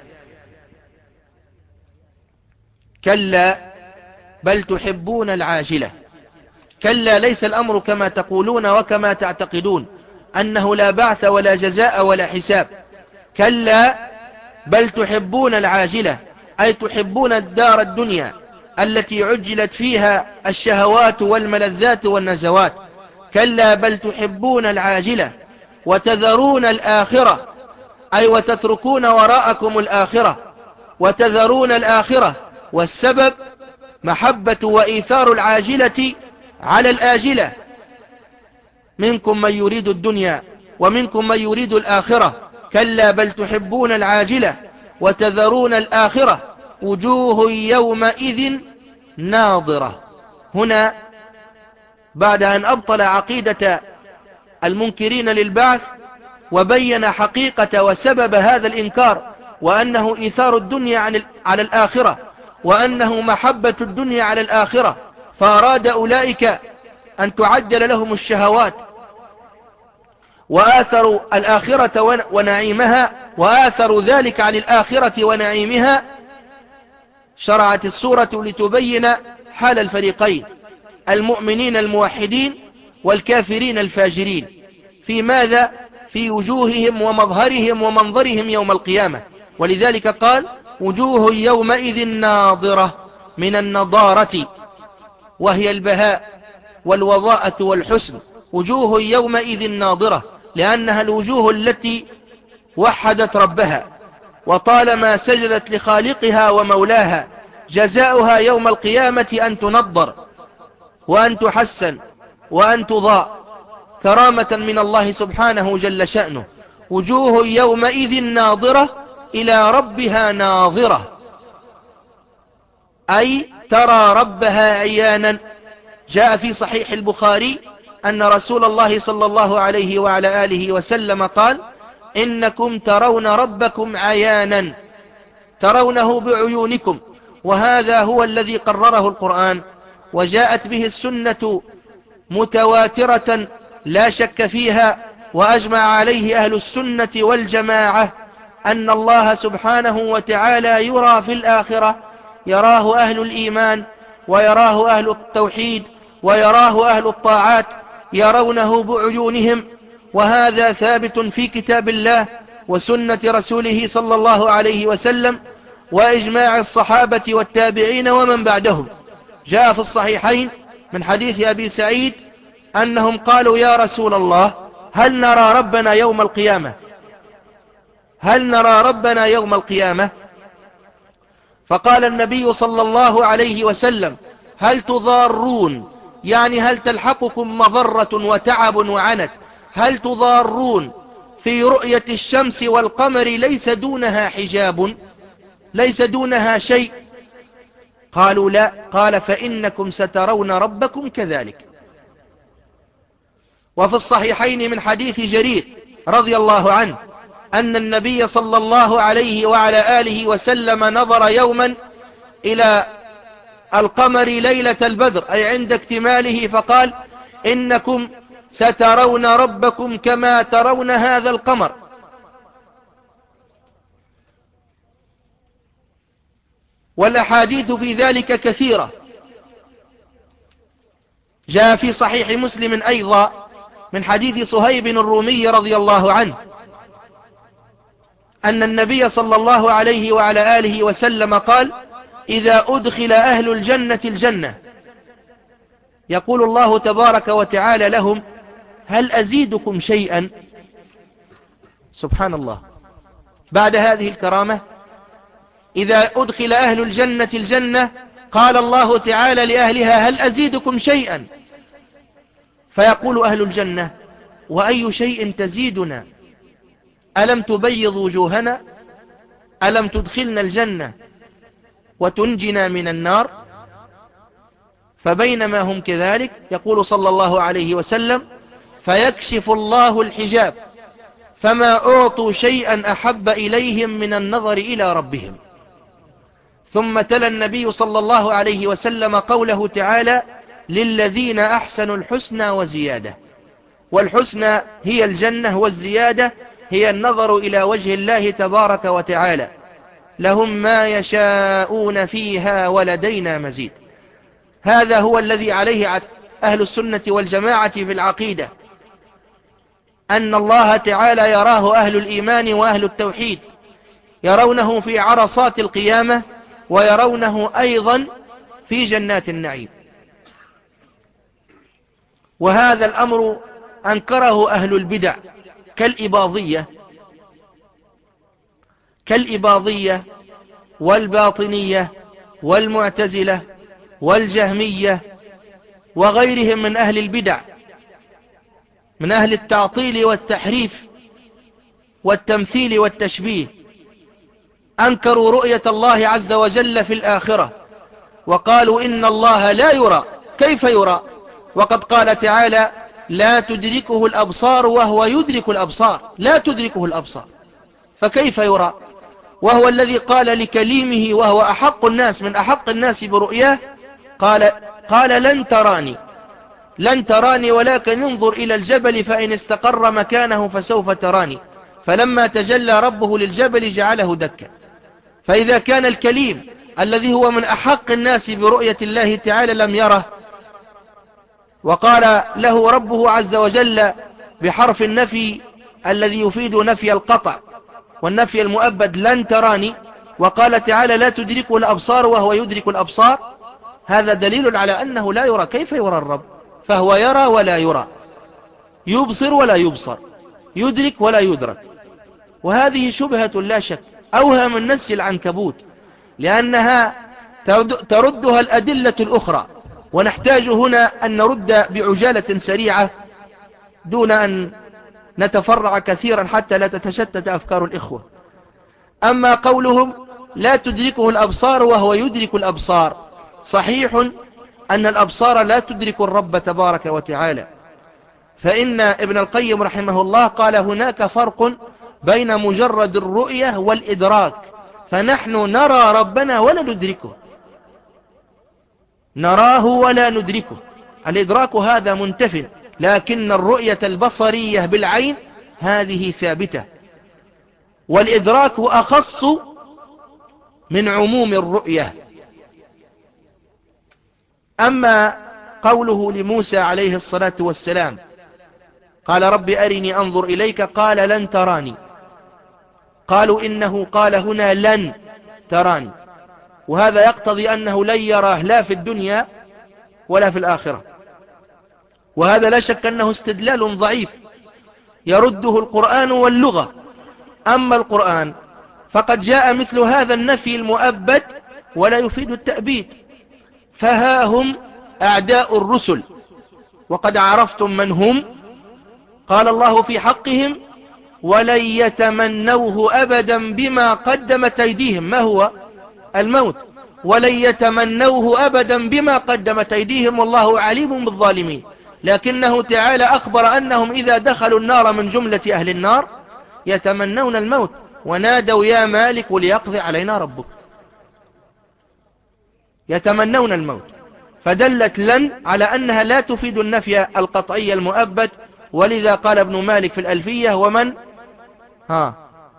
كلا بل تحبون العاجلة. كلا ليس الأمر كما تقولون وكما تعتقدون أنه لا بعث ولا جزاء ولا حساب. كلا بل تحبون العاجلة، أي تحبون الدار الدنيا التي عجلت فيها الشهوات والملذات والنزوات. كلا بل تحبون العاجلة وتذرون الآخرة، أي وتتركون وراءكم الآخرة وتذرون الآخرة. والسبب محبة وإيثار العاجلة على الآجلة. منكم من يريد الدنيا ومنكم من يريد الآخرة. كلا بل تحبون العاجلة وتذرون الآخرة. وجوه يومئذ ناظرة. هنا بعد أن أبطل عقيدة المنكرين للبعث وبين حقيقة وسبب هذا الإنكار، وأنه إيثار الدنيا عن على الآخرة، وأنه محبة الدنيا على الآخرة، فأراد أولئك أن تعجل لهم الشهوات وآثروا الآخرة ونعيمها، وآثروا ذلك عن الآخرة ونعيمها. شرعت السورة لتبين حال الفريقين، المؤمنين الموحدين والكافرين الفاجرين، في ماذا؟ في وجوههم ومظهرهم ومنظرهم يوم القيامة. ولذلك قال وجوه يومئذ ناظرة، من النضارة وهي البهاء والوضاءة والحسن. وجوه يومئذ ناظرة لأنها الوجوه التي وحدت ربها وطالما سجدت لخالقها ومولاها. جزاؤها يوم القيامة أن تنضر وأن تحسن وأن تضاء كرامة من الله سبحانه جل شأنه. وجوه يومئذ ناظرة إلى ربها ناظرة، أي ترى ربها عيانا. جاء في صحيح البخاري أن رسول الله صلى الله عليه وعلى آله وسلم قال إنكم ترون ربكم عيانا، ترونه بعيونكم. وهذا هو الذي قرره القرآن، وجاءت به السنة متواترة لا شك فيها. وأجمع عليه أهل السنة والجماعة أن الله سبحانه وتعالى يرى في الآخرة، يراه أهل الإيمان ويراه أهل التوحيد ويراه أهل الطاعات، يرونه بعيونهم. وهذا ثابت في كتاب الله وسنة رسوله صلى الله عليه وسلم وإجماع الصحابة والتابعين ومن بعدهم. جاء في الصحيحين من حديث أبي سعيد أنهم قالوا يا رسول الله هل نرى ربنا يوم القيامة؟ هل نرى ربنا يوم القيامة؟ فقال النبي صلى الله عليه وسلم هل تضارون، يعني هل تلحقكم مضرة وتعب وعنت، هل تضارون في رؤية الشمس والقمر ليس دونها حجاب، ليس دونها شيء؟ قالوا لا. قال فإنكم سترون ربكم كذلك. وفي الصحيحين من حديث جرير رضي الله عنه أن النبي صلى الله عليه وعلى آله وسلم نظر يوما إلى القمر ليلة البدر، أي عند اكتماله، فقال إنكم سترون ربكم كما ترون هذا القمر. والأحاديث في ذلك كثيرة. جاء في صحيح مسلم أيضا من حديث صهيب الرومي رضي الله عنه أن النبي صلى الله عليه وعلى آله وسلم قال إذا أدخل أهل الجنة الجنة يقول الله تبارك وتعالى لهم هل أزيدكم شيئا؟ سبحان الله. بعد هذه الكرامة إذا أدخل أهل الجنة الجنة قال الله تعالى لأهلها هل أزيدكم شيئا؟ فيقول أهل الجنة وأي شيء تزيدنا؟ ألم تبيض وجوهنا؟ ألم تدخلنا الجنة وتنجنا من النار؟ فبينما هم كذلك يقول صلى الله عليه وسلم فيكشف الله الحجاب فما أعطوا شيئا أحب إليهم من النظر إلى ربهم. ثم تلا النبي صلى الله عليه وسلم قوله تعالى للذين أحسنوا الحسنى وزيادة. والحسنى هي الجنة، والزيادة هي النظر إلى وجه الله تبارك وتعالى. لهم ما يشاءون فيها ولدينا مزيد. هذا هو الذي عليه أهل السنة والجماعة في العقيدة، أن الله تعالى يراه أهل الإيمان وأهل التوحيد، يرونه في عرصات القيامة ويرونه أيضا في جنات النعيم. وهذا الأمر أنكره أهل البدع كالإباضية كالإباضية والباطنية والمعتزلة والجهمية وغيرهم من أهل البدع من أهل التعطيل والتحريف والتمثيل والتشبيه. أنكروا رؤية الله عز وجل في الآخرة وقالوا إن الله لا يرى. كيف يرى وقد قال تعالى لا تدركه الأبصار وهو يدرك الأبصار؟ لا تدركه الأبصار، فكيف يرى وهو الذي قال لكليمه وهو أحق الناس من أحق الناس برؤياه قال, قال لن تراني لن تراني ولكن انظر إلى الجبل فإن استقر مكانه فسوف تراني. فلما تجلى ربه للجبل جعله دكا. فإذا كان الكليم الذي هو من أحق الناس برؤية الله تعالى لم يره، وقال له ربه عز وجل بحرف النفي الذي يفيد نفي القطع والنفي المؤبد لن تراني، وقال تعالى لا تدركه الأبصار وهو يدرك الأبصار، هذا دليل على أنه لا يرى. كيف يرى الرب؟ فهو يرى ولا يرى، يبصر ولا يبصر، يدرك ولا يدرك. وهذه شبهة لا شك أوهى من نسج العنكبوت، لأنها تردها الأدلة الأخرى. ونحتاج هنا أن نرد بعجالة سريعة دون أن نتفرع كثيرا حتى لا تتشتت أفكار الإخوة. أما قولهم لا تدركه الأبصار وهو يدرك الأبصار، صحيح أن الأبصار لا تدرك الرب تبارك وتعالى، فإن ابن القيم رحمه الله قال هناك فرق بين مجرد الرؤية والإدراك، فنحن نرى ربنا ولا ندركه، نراه ولا ندركه. الإدراك هذا منتف، لكن الرؤية البصرية بالعين هذه ثابتة، والإدراك أخص من عموم الرؤية. أما قوله لموسى عليه الصلاة والسلام قال رب أرني أنظر إليك قال لن تراني، قالوا إنه قال هنا لن تراني، وهذا يقتضي أنه لن يراه لا في الدنيا ولا في الآخرة. وهذا لا شك أنه استدلال ضعيف يرده القرآن واللغة. أما القرآن فقد جاء مثل هذا النفي المؤبد ولا يفيد التأبيد. فها هم أعداء الرسل وقد عرفتم من هم، قال الله في حقهم ولن يتمنوه أبدا بما قدمت أيديهم. ما هو الموت؟ ولن يتمنوه أبدا بما قدمت أيديهم والله عليم بالظالمين. لكنه تعالى أخبر أنهم إذا دخلوا النار من جملة أهل النار يتمنون الموت ونادوا يا مالك ليقضي علينا ربك، يتمنون الموت. فدلت لن على أنها لا تفيد النفي القطعي المؤبد، ولذا قال ابن مالك في الألفية ومن ها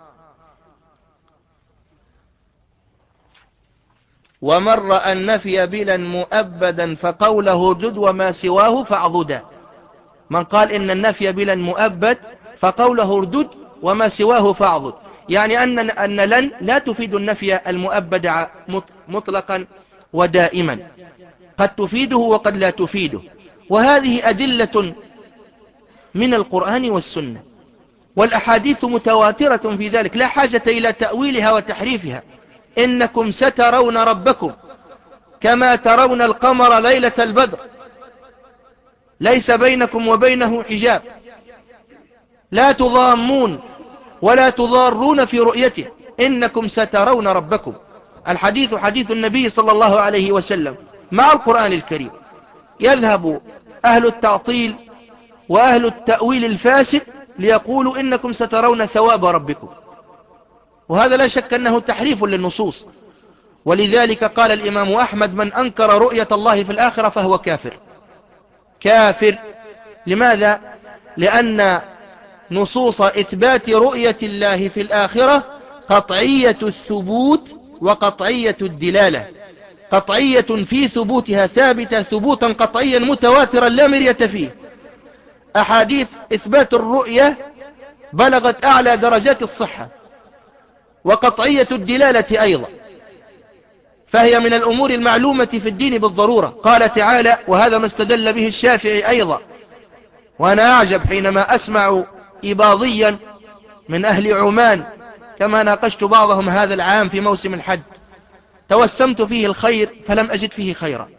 ومن رأى النفي بلا مؤبدا فقوله ردد وما سواه فاعضدا. من قال إن النفي بلا مؤبد فقوله ردد وما سواه فاعضد، يعني أن أن لن لا تفيد النفي المؤبد مطلقا ودائما، قد تفيده وقد لا تفيده. وهذه أدلة من القرآن والسنة، والأحاديث متواترة في ذلك، لا حاجة إلى تأويلها وتحريفها. إنكم سترون ربكم كما ترون القمر ليلة البدر ليس بينكم وبينه حجاب، لا تضامون ولا تضارون في رؤيته، إنكم سترون ربكم. الحديث حديث النبي صلى الله عليه وسلم مع القرآن الكريم. يذهب أهل التعطيل وأهل التأويل الفاسد ليقولوا إنكم سترون ثواب ربكم، وهذا لا شك أنه تحريف للنصوص. ولذلك قال الإمام أحمد من أنكر رؤية الله في الآخرة فهو كافر. كافر لماذا؟ لأن نصوص إثبات رؤية الله في الآخرة قطعية الثبوت وقطعية الدلالة، قطعية في ثبوتها ثابتة ثبوتا قطعيا متواترا لا مرية فيه. أحاديث إثبات الرؤية بلغت أعلى درجات الصحة، وقطعية الدلالة أيضا. فهي من الأمور المعلومة في الدين بالضرورة. قال تعالى، وهذا ما استدل به الشافعي أيضا، وأنا أعجب حينما أسمع إباضيا من أهل عمان كما ناقشت بعضهم هذا العام في موسم الحج، توسمت فيه الخير فلم أجد فيه خيرا.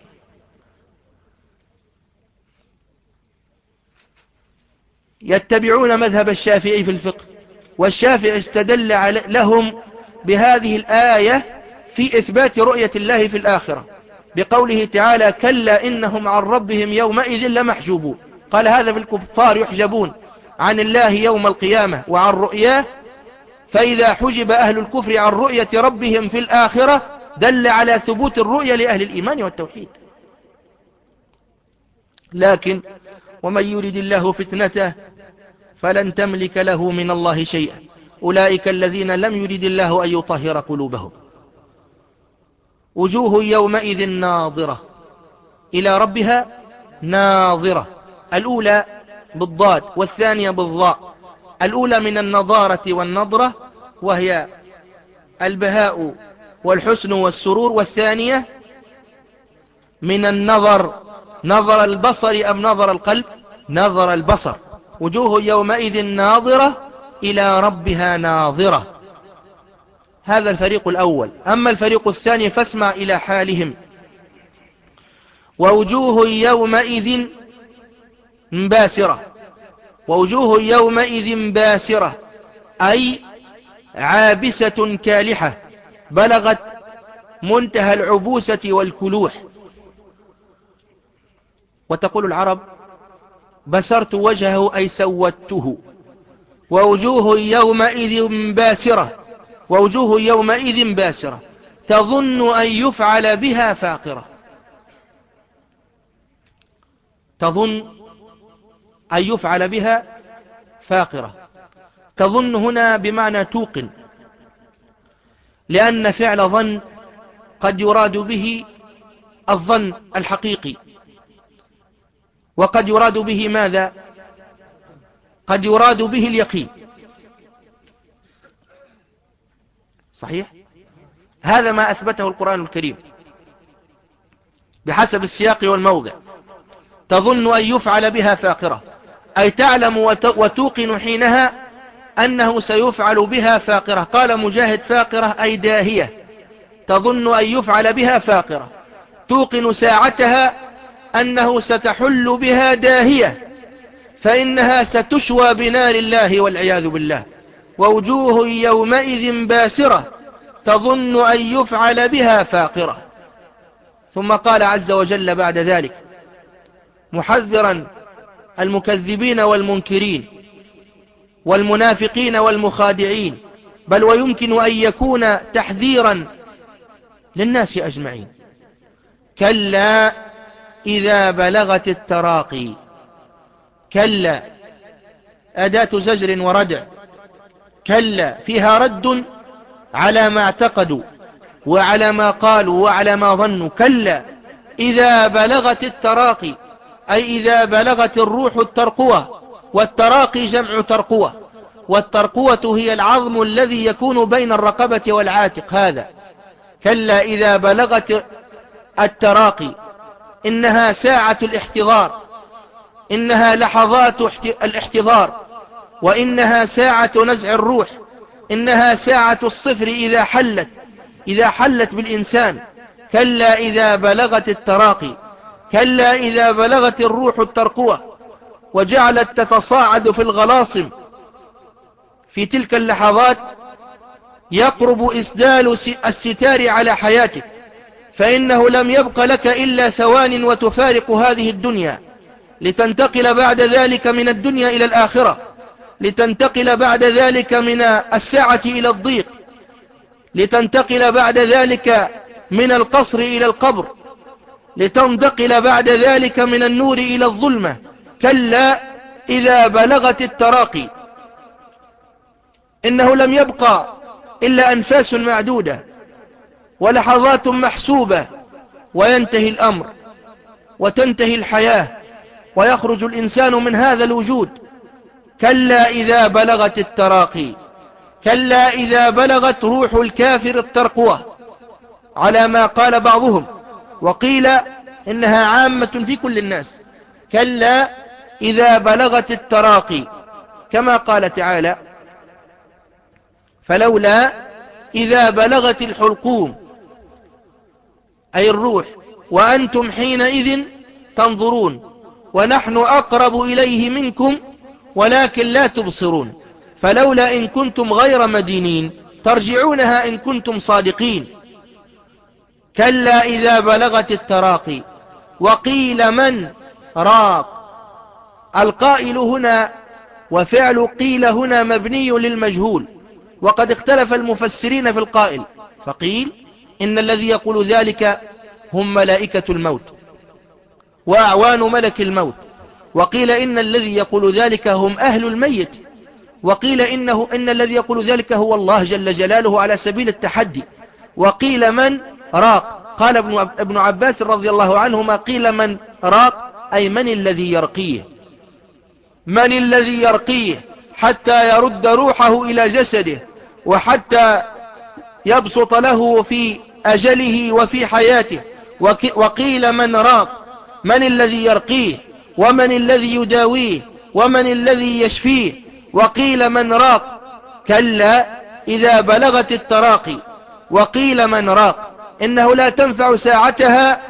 يتبعون مذهب الشافعي في الفقه، والشافعي استدل لهم بهذه الآية في إثبات رؤية الله في الآخرة بقوله تعالى: كلا إنهم عن ربهم يومئذ لمحجوبون. قال هذا في الكفار يحجبون عن الله يوم القيامة وعن رؤياه، فإذا حجب أهل الكفر عن رؤية ربهم في الآخرة دل على ثبوت الرؤية لأهل الإيمان والتوحيد. لكن ومن يرد الله فتنته فلن تملك له من الله شيئا، أولئك الذين لم يرد الله أن يطهر قلوبهم. وجوه يومئذ ناظرة إلى ربها ناظرة، الأولى بالضاد والثانية بالضاء. الأولى من النظارة والنظرة وهي البهاء والحسن والسرور، والثانية من النظر، نظر البصر أم نظر القلب؟ نظر البصر. وجوه يومئذ ناظرة إلى ربها ناظرة. هذا الفريق الأول. أما الفريق الثاني فاسمع إلى حالهم: ووجوه يومئذ باسرة. ووجوه يومئذ باسرة أي عابسة كالحة، بلغت منتهى العبوسة والكلوح. وتقول العرب: بسرت وجهه أي سودته. ووجوه يومئذ باسرة، ووجوه يومئذ باسرة تظن أن يفعل بها فاقرة. تظن أن يفعل بها فاقرة. تظن هنا بمعنى توقن، لأن فعل ظن قد يراد به الظن الحقيقي، وقد يراد به ماذا؟ قد يراد به اليقين. صحيح؟ هذا ما أثبته القرآن الكريم بحسب السياق والموضع. تظن أن يفعل بها فاقرة أي تعلم وتوقن حينها أنه سيفعل بها فاقرة. قال مجاهد: فاقرة أي داهية. تظن أن يفعل بها فاقرة، توقن ساعتها أنه ستحل بها داهية، فإنها ستشوى بنار الله والعياذ بالله. ووجوه يومئذ باسرة تظن أن يفعل بها فاقرة. ثم قال عز وجل بعد ذلك محذرا المكذبين والمنكرين والمنافقين والمخادعين، بل ويمكن أن يكون تحذيرا للناس أجمعين: كلا إذا بلغت التراقي. كلا أداة زجر وردع، كلا فيها رد على ما اعتقدوا وعلى ما قالوا وعلى ما ظنوا. كلا إذا بلغت التراقي أي إذا بلغت الروح الترقوة، والتراقي جمع ترقوة، والترقوة هي العظم الذي يكون بين الرقبة والعاتق. هذا كلا إذا بلغت التراقي، إنها ساعة الاحتضار، إنها لحظات الاحتضار، وإنها ساعة نزع الروح، إنها ساعة الصفر إذا حلت إذا حلت بالإنسان. كلا إذا بلغت التراقي، كلا إذا بلغت الروح الترقوة وجعلت تتصاعد في الغلاصم. في تلك اللحظات يقرب إسدال الستار على حياتك، فإنه لم يبق لك إلا ثوان وتفارق هذه الدنيا، لتنتقل بعد ذلك من الدنيا إلى الآخرة، لتنتقل بعد ذلك من الساعة إلى الضيق، لتنتقل بعد ذلك من القصر إلى القبر، لتنتقل بعد ذلك من النور إلى الظلمة. كلا إذا بلغت التراقي، إنه لم يبقى إلا أنفاس معدودة ولحظات محسوبة، وينتهي الأمر وتنتهي الحياة ويخرج الإنسان من هذا الوجود. كلا إذا بلغت التراقي، كلا إذا بلغت روح الكافر الترقوة، على ما قال بعضهم، وقيل إنها عامة في كل الناس. كلا إذا بلغت التراقي، كما قال تعالى: فلولا إذا بلغت الحلقوم، أي الروح، وأنتم حينئذ تنظرون ونحن أقرب إليه منكم ولكن لا تبصرون، فلولا إن كنتم غير مدينين ترجعونها إن كنتم صادقين. كلا إذا بلغت التراقي. وقيل من راق. القائل هنا وفعل قيل هنا مبني للمجهول، وقد اختلف المفسرين في القائل، فقيل إن الذي يقول ذلك هم ملائكة الموت وأعوان ملك الموت، وقيل إن الذي يقول ذلك هم أهل الميت، وقيل إنه إن الذي يقول ذلك هو الله جل جلاله على سبيل التحدي. وقيل من راق. قال ابن عباس رضي الله عنهما: قيل من راق أي من الذي يرقيه، من الذي يرقيه حتى يرد روحه إلى جسده، وحتى يبسط له في أجله وفي حياته. وقيل من راق، من الذي يرقيه، ومن الذي يداويه، ومن الذي يشفيه. وقيل من راق. كلا إذا بلغت التراقي. وقيل من راق، إنه لا تنفع ساعتها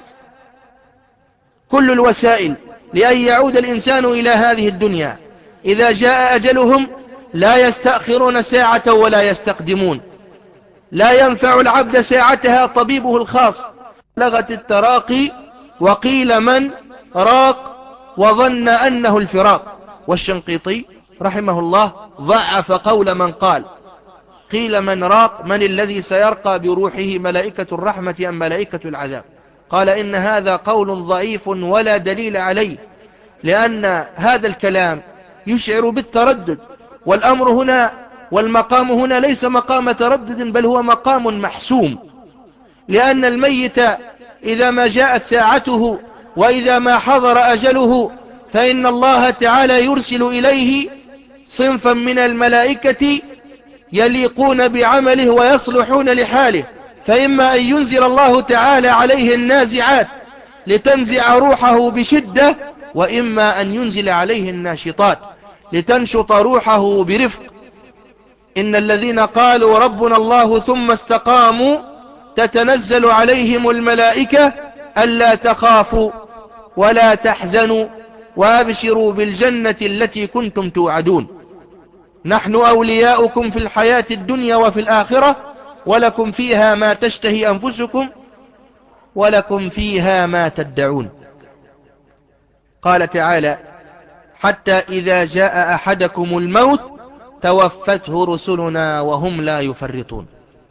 كل الوسائل لأن يعود الإنسان إلى هذه الدنيا. إذا جاء أجلهم لا يستأخرون ساعة ولا يستقدمون، لا ينفع العبد ساعتها طبيبه الخاص. بلغت التراقي. وقيل من راق وظن أنه الفراق. والشنقيطي رحمه الله ضعف قول من قال: قيل من راق، من الذي سيرقى بروحه، ملائكة الرحمة أم ملائكة العذاب؟ قال إن هذا قول ضعيف ولا دليل عليه، لأن هذا الكلام يشعر بالتردد، والأمر هنا والمقام هنا ليس مقام تردد، بل هو مقام محسوم، لأن الميت إذا ما جاءت ساعته وإذا ما حضر أجله فإن الله تعالى يرسل إليه صنفا من الملائكة يليقون بعمله ويصلحون لحاله، فإما أن ينزل الله تعالى عليه النازعات لتنزع روحه بشدة، وإما أن ينزل عليه الناشطات لتنشط روحه برفق. إن الذين قالوا ربنا الله ثم استقاموا تتنزل عليهم الملائكة ألا تخافوا ولا تحزنوا وأبشروا بالجنة التي كنتم توعدون، نحن أولياؤكم في الحياة الدنيا وفي الآخرة ولكم فيها ما تشتهي أنفسكم ولكم فيها ما تدعون. قال تعالى: حتى إذا جاء أحدكم الموت توفته رسلنا وهم لا يفرطون.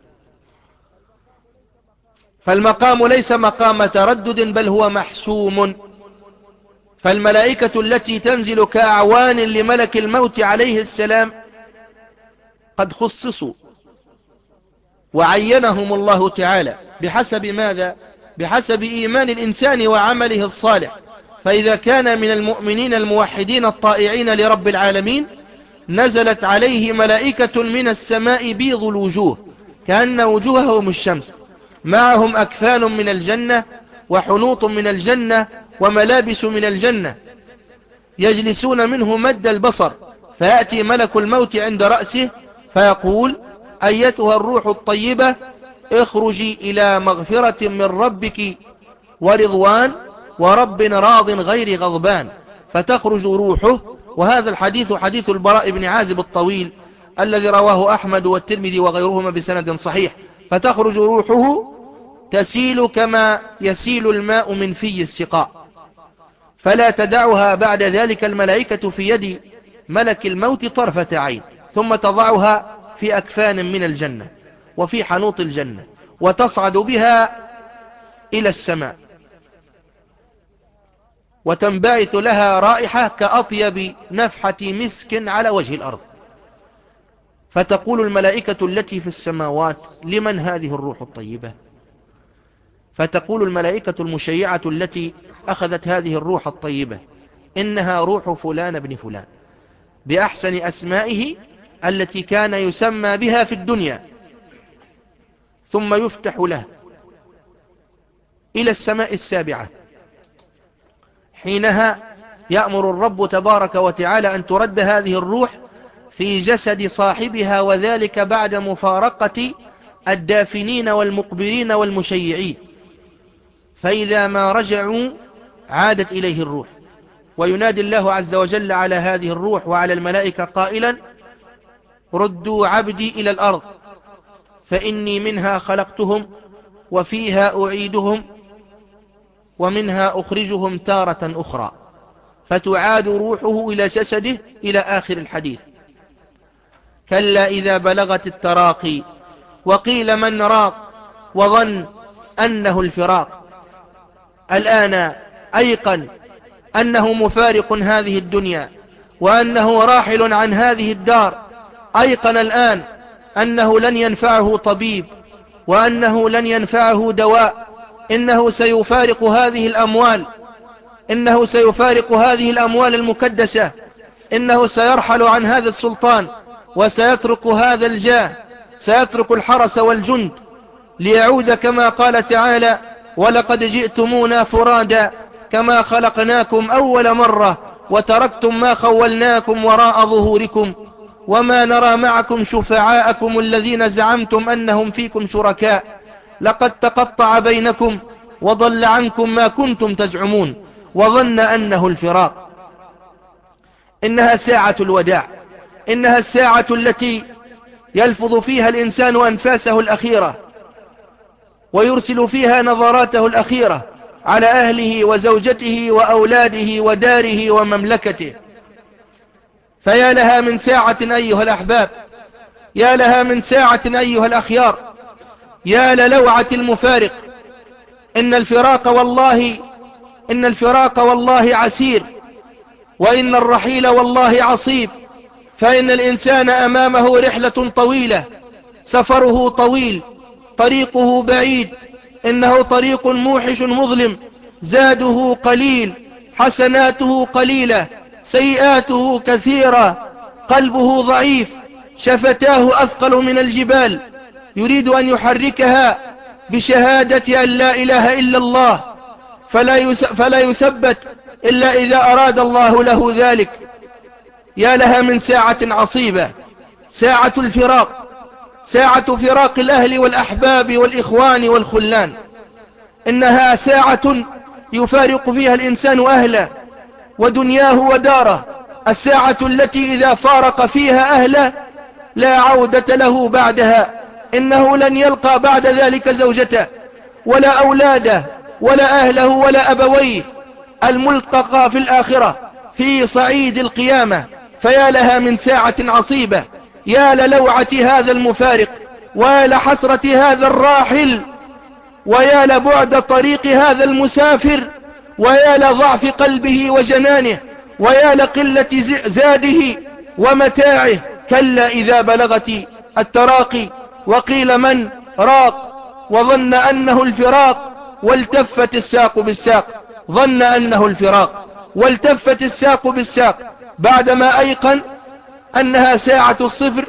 فالمقام ليس مقام تردد بل هو محسوم. فالملائكة التي تنزل كأعوان لملك الموت عليه السلام قد خصصوا وعينهم الله تعالى بحسب ماذا؟ بحسب إيمان الإنسان وعمله الصالح. فإذا كان من المؤمنين الموحدين الطائعين لرب العالمين نزلت عليه ملائكة من السماء بيض الوجوه كأن وجوههم الشمس، معهم أكفان من الجنة وحنوط من الجنة وملابس من الجنة، يجلسون منه مد البصر، فيأتي ملك الموت عند رأسه فيقول: أيتها الروح الطيبة اخرجي إلى مغفرة من ربك ورضوان ورب راض غير غضبان، فتخرج روحه. وهذا الحديث حديث البراء بن عازب الطويل الذي رواه أحمد والترمذي وغيرهما بسند صحيح. فتخرج روحه تسيل كما يسيل الماء من في السقاء، فلا تدعها بعد ذلك الملائكة في يد ملك الموت طرفة عين، ثم تضعها في أكفان من الجنة وفي حنوط الجنة وتصعد بها إلى السماء، وتنبعث لها رائحة كأطيب نفحة مسك على وجه الأرض. فتقول الملائكة التي في السماوات: لمن هذه الروح الطيبة؟ فتقول الملائكة المشيعة التي أخذت هذه الروح الطيبة: إنها روح فلان بن فلان، بأحسن أسمائه التي كان يسمى بها في الدنيا. ثم يفتح له إلى السماء السابعة. حينها يأمر الرب تبارك وتعالى أن ترد هذه الروح في جسد صاحبها، وذلك بعد مفارقة الدافنين والمقبرين والمشيعين. فإذا ما رجعوا عادت إليه الروح، وينادي الله عز وجل على هذه الروح وعلى الملائكة قائلا: ردوا عبدي إلى الأرض فإني منها خلقتهم وفيها أعيدهم ومنها أخرجهم تارة أخرى. فتعاد روحه إلى جسده إلى آخر الحديث. كلا إذا بلغت التراقي وقيل من راق وظن أنه الفراق. الآن أيقن أنه مفارق هذه الدنيا وأنه راحل عن هذه الدار. أيقن الآن أنه لن ينفعه طبيب وأنه لن ينفعه دواء. إنه سيفارق هذه الأموال، إنه سيفارق هذه الأموال المكدسة، إنه سيرحل عن هذا السلطان وسيترك هذا الجاه، سيترك الحرس والجند ليعود كما قال تعالى: ولقد جئتمونا فرادا كما خلقناكم أول مرة وتركتم ما خولناكم وراء ظهوركم وما نرى معكم شفعاءكم الذين زعمتم أنهم فيكم شركاء لقد تقطع بينكم وضل عنكم ما كنتم تزعمون وظن أنه الفراق. إنها ساعة الوداع، إنها الساعة التي يلفظ فيها الإنسان أنفاسه الأخيرة ويرسل فيها نظراته الأخيرة على أهله وزوجته وأولاده وداره ومملكته. فيا لها من ساعة أيها الأحباب، يا لها من ساعة أيها الأخيار، يا للوعة المفارق. إن الفراق والله إن الفراق والله عسير، وإن الرحيل والله عصيب. فإن الإنسان أمامه رحلة طويلة، سفره طويل، طريقه بعيد، إنه طريق موحش مظلم، زاده قليل، حسناته قليلة، سيئاته كثيرة، قلبه ضعيف، شفتاه أثقل من الجبال، يريد أن يحركها بشهادة أن لا إله إلا الله، فلا فلا يثبت إلا إذا أراد الله له ذلك. يا لها من ساعة عصيبة، ساعة الفراق، ساعة فراق الأهل والأحباب والإخوان والخلان. إنها ساعة يفارق فيها الإنسان أهله ودنياه وداره، الساعة التي إذا فارق فيها أهله لا عودة له بعدها. إنه لن يلقى بعد ذلك زوجته ولا أولاده ولا أهله ولا أبويه، الملتقى في الآخرة في صعيد القيامة. فيا لها من ساعة عصيبة، يا للوعة هذا المفارق، ويا لحسرة هذا الراحل، ويا لبعد طريق هذا المسافر، ويا لضعف قلبه وجنانه، ويا لقلة زاده ومتاعه. كلا إذا بلغت التراقي وقيل من راق وظن أنه الفراق والتفت الساق بالساق. ظن أنه الفراق والتفت الساق بالساق بعدما أيقن أنها ساعة الصفر،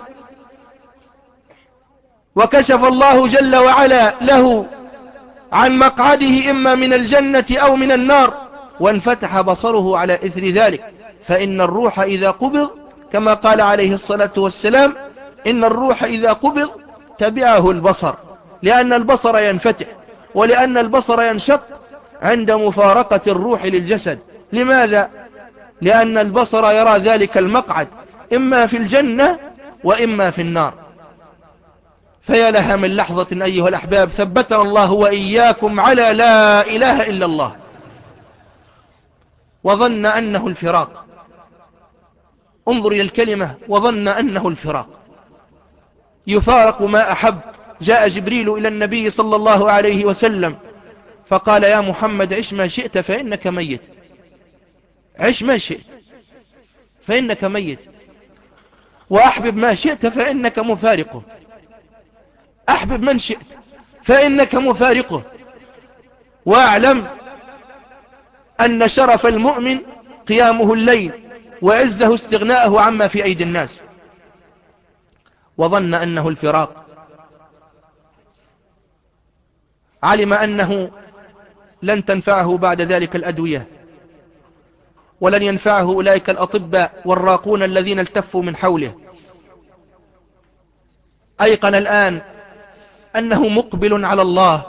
وكشف الله جل وعلا له عن مقعده إما من الجنة أو من النار، وانفتح بصره على إثر ذلك. فإن الروح إذا قبض كما قال عليه الصلاة والسلام: إن الروح إذا قبض تبعه البصر، لأن البصر ينفتح ولأن البصر ينشق عند مفارقة الروح للجسد. لماذا؟ لأن البصر يرى ذلك المقعد إما في الجنة وإما في النار. فيا لها من لحظة أيها الأحباب، ثبتنا الله وإياكم على لا إله إلا الله. وظن أنه الفراق، انظر إلى الكلمة، وظن أنه الفراق، يفارق ما أحب. جاء جبريل إلى النبي صلى الله عليه وسلم فقال: يا محمد عش ما شئت فإنك ميت، عش ما شئت فإنك ميت، وأحبب ما شئت فإنك مفارقه، أحبب من شئت فإنك مفارقه. واعلم أن شرف المؤمن قيامه الليل وعزه استغناءه عما في أيدي الناس. وظن أنه الفراق، علم أنه لن تنفعه بعد ذلك الأدوية، ولن ينفعه أولئك الأطباء والراقون الذين التفوا من حوله. أيقن الآن أنه مقبل على الله،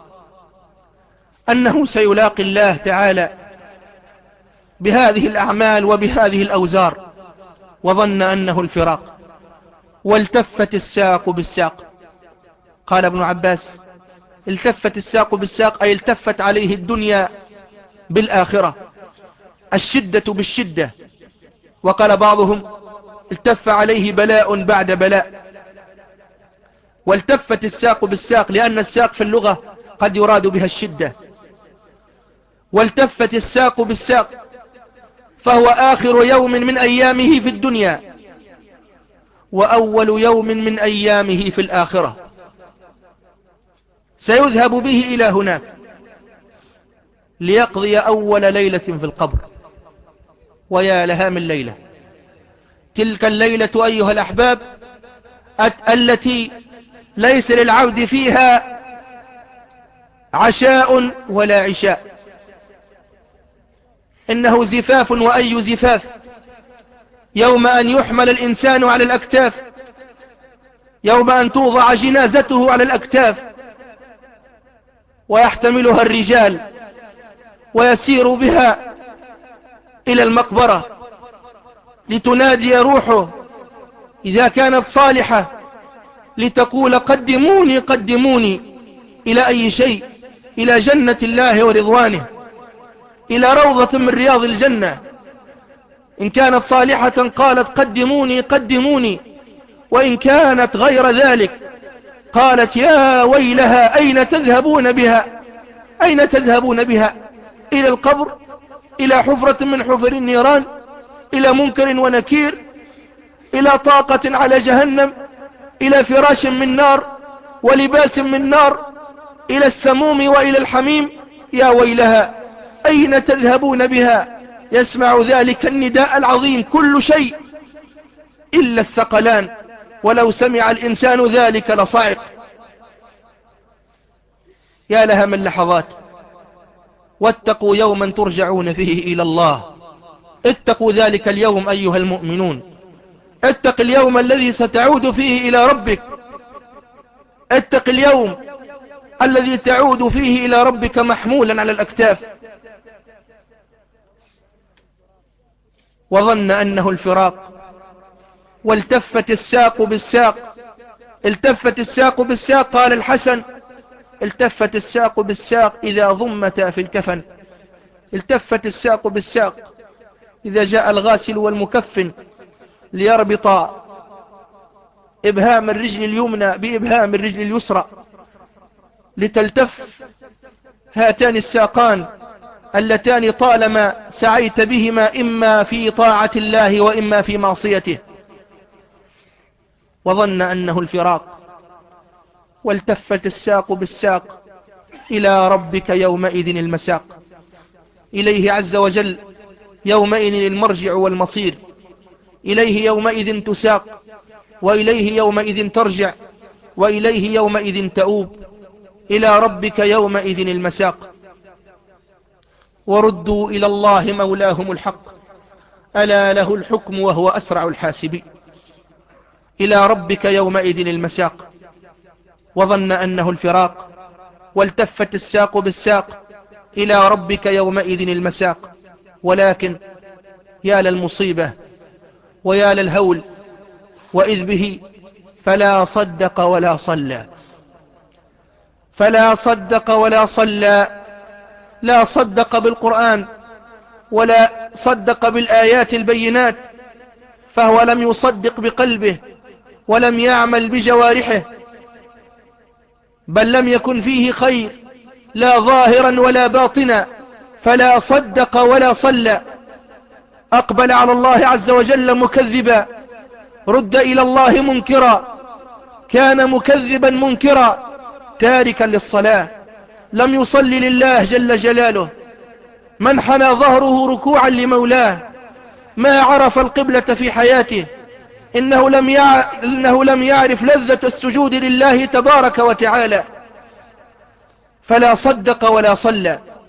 أنه سيلاقي الله تعالى بهذه الأعمال وبهذه الأوزار، وظن أنه الفراق، والتفت الساق بالساق. قال ابن عباس: التفت الساق بالساق، أي التفت عليه الدنيا بالآخرة، الشدة بالشدة. وقال بعضهم: التف عليه بلاء بعد بلاء. والتفت الساق بالساق لأن الساق في اللغة قد يراد بها الشدة. والتفت الساق بالساق فهو آخر يوم من أيامه في الدنيا، وأول يوم من أيامه في الآخرة. سيذهب به إلى هناك ليقضي أول ليلة في القبر. ويا لها من ليلة! تلك الليلة أيها الأحباب التي ليس للعبد فيها عشاء ولا عشاء، إنه زفاف وأي زفاف، يوم أن يحمل الإنسان على الأكتاف، يوم أن توضع جنازته على الأكتاف ويحتملها الرجال ويسير بها إلى المقبرة لتنادي روحه إذا كانت صالحة لتقول: قدموني قدموني. إلى أي شيء؟ إلى جنة الله ورضوانه، إلى روضة من رياض الجنة. إن كانت صالحة قالت: قدموني قدموني. وإن كانت غير ذلك قالت: يا ويلها، أين تذهبون بها؟ أين تذهبون بها؟ إلى القبر، إلى حفرة من حفر النيران، إلى منكر ونكير، إلى طاقة على جهنم، إلى فراش من نار ولباس من نار، إلى السموم وإلى الحميم. يا ويلها، أين تذهبون بها؟ يسمع ذلك النداء العظيم كل شيء إلا الثقلان، ولو سمع الإنسان ذلك لصعق. يا لها من لحظات! واتقوا يوما ترجعون فيه إلى الله. اتقوا ذلك اليوم أيها المؤمنون، اتق اليوم الذي ستعود فيه إلى ربك، اتق اليوم الذي تعود فيه إلى ربك محمولا على الأكتاف. وظن أنه الفراق، والتفت الساق بالساق. التفت الساق بالساق، قال الحسن: التفت الساق بالساق إذا ضمتا في الكفن. التفت الساق بالساق إذا جاء الغاسل والمكفن ليربط إبهام الرجل اليمنى بإبهام الرجل اليسرى، لتلتف هاتان الساقان اللتان طالما سعيت بهما إما في طاعة الله وإما في معصيته. وظن أنه الفراق، والتفت الساق بالساق إلى ربك يومئذ المساق. إليه عز وجل يومئذ المرجع والمصير، إليه يومئذ تساق، وإليه يومئذ ترجع، وإليه يومئذ تؤوب. إلى ربك يومئذ المساق. وردوا إلى الله مولاهم الحق، ألا له الحكم وهو أسرع الحاسبين. إلى ربك يومئذ المساق. وظن أنه الفراق، والتفت الساق بالساق إلى ربك يومئذ المساق. ولكن يا للمصيبة ويا للهول، وإذ به فلا صدق ولا صلى. فلا صدق ولا صلى، لا صدق بالقرآن ولا صدق بالآيات البينات، فهو لم يصدق بقلبه ولم يعمل بجوارحه، بل لم يكن فيه خير لا ظاهرا ولا باطنا. فلا صدق ولا صلى، أقبل على الله عز وجل مكذبا، رد إلى الله منكرا، كان مكذبا منكرا تاركا للصلاة، لم يصلي لله جل جلاله، من حنى ظهره ركوعا لمولاه، ما عرف القبلة في حياته، إنه لم, يع... إنه لم يعرف لذة السجود لله تبارك وتعالى. فلا صدق ولا صلى،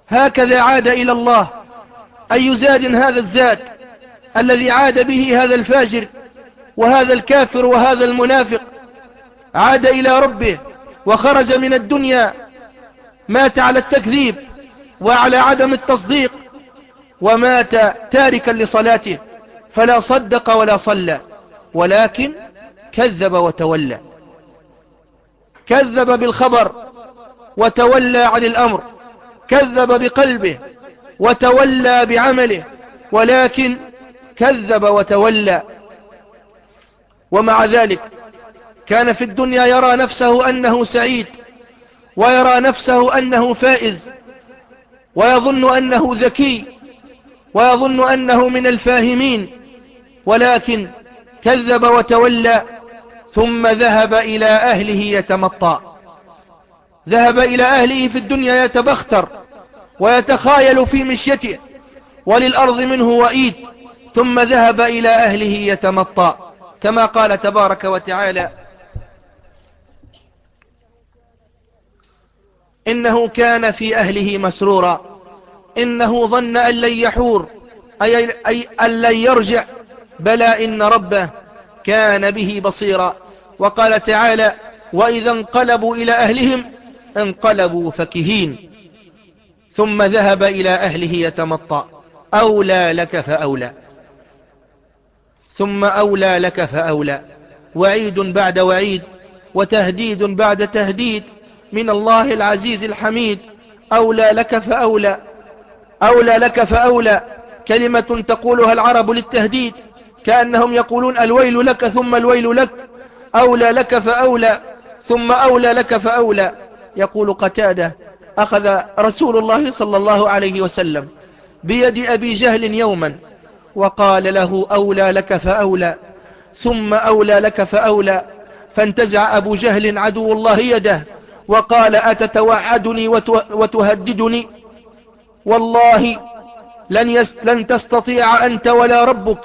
هكذا عاد إلى الله. أي زاد هذا الزاد الذي عاد به هذا الفاجر وهذا الكافر وهذا المنافق؟ عاد إلى ربه وخرج من الدنيا، مات على التكذيب وعلى عدم التصديق، ومات تاركا لصلاته، فلا صدق ولا صلى، ولكن كذب وتولى. كذب بالخبر وتولى عن الأمر، كذب بقلبه وتولى بعمله، ولكن كذب وتولى. ومع ذلك كان في الدنيا يرى نفسه أنه سعيد، ويرى نفسه أنه فائز، ويظن أنه ذكي، ويظن أنه من الفاهمين، ولكن كذب وتولى. ثم ذهب إلى أهله يتمطى، ذهب إلى أهله في الدنيا يتبختر ويتخايل في مشيته، وللأرض منه وئيد، ثم ذهب إلى أهله يتمطى، كما قال تبارك وتعالى: إنه كان في أهله مسرورا، إنه ظن أن لن يحور، أي, أي أن لن يرجع، بلى إن ربه كان به بصيرا. وقال تعالى: وإذا انقلبوا إلى أهلهم انقلبوا فكهين. ثم ذهب إلى أهله يتمطى، أولى لك فأولى، ثم أولى لك فأولى. وعيد بعد وعيد، وتهديد بعد تهديد من الله العزيز الحميد. أولى لك فأولى، أولى لك فأولى، كلمة تقولها العرب للتهديد، كأنهم يقولون الويل لك ثم الويل لك. أولى لك فأولى، ثم أولى لك فأولى. يقول قتادة: أخذ رسول الله صلى الله عليه وسلم بيد أبي جهل يوما وقال له: أولى لك فأولى، ثم أولى لك فأولى. فانتزع أبو جهل عدو الله يده وقال: أتتوعدني وتهددني؟ والله لن, يست لن تستطيع أنت ولا ربك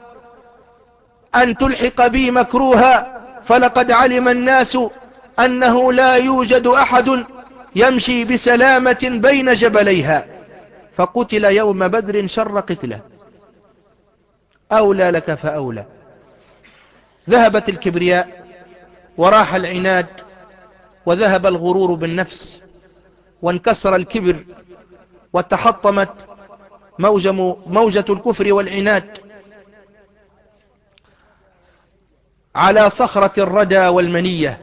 أن تلحق بي مكروها، فلقد علم الناس أنه لا يوجد أحد يمشي بسلامة بين جبليها، فقتل يوم بدر شر قتله. أولى لك فأولى. ذهبت الكبرياء وراح العناد، وذهب الغرور بالنفس، وانكسر الكبر، وتحطمت موجة الكفر والعناد على صخرة الردى والمنية.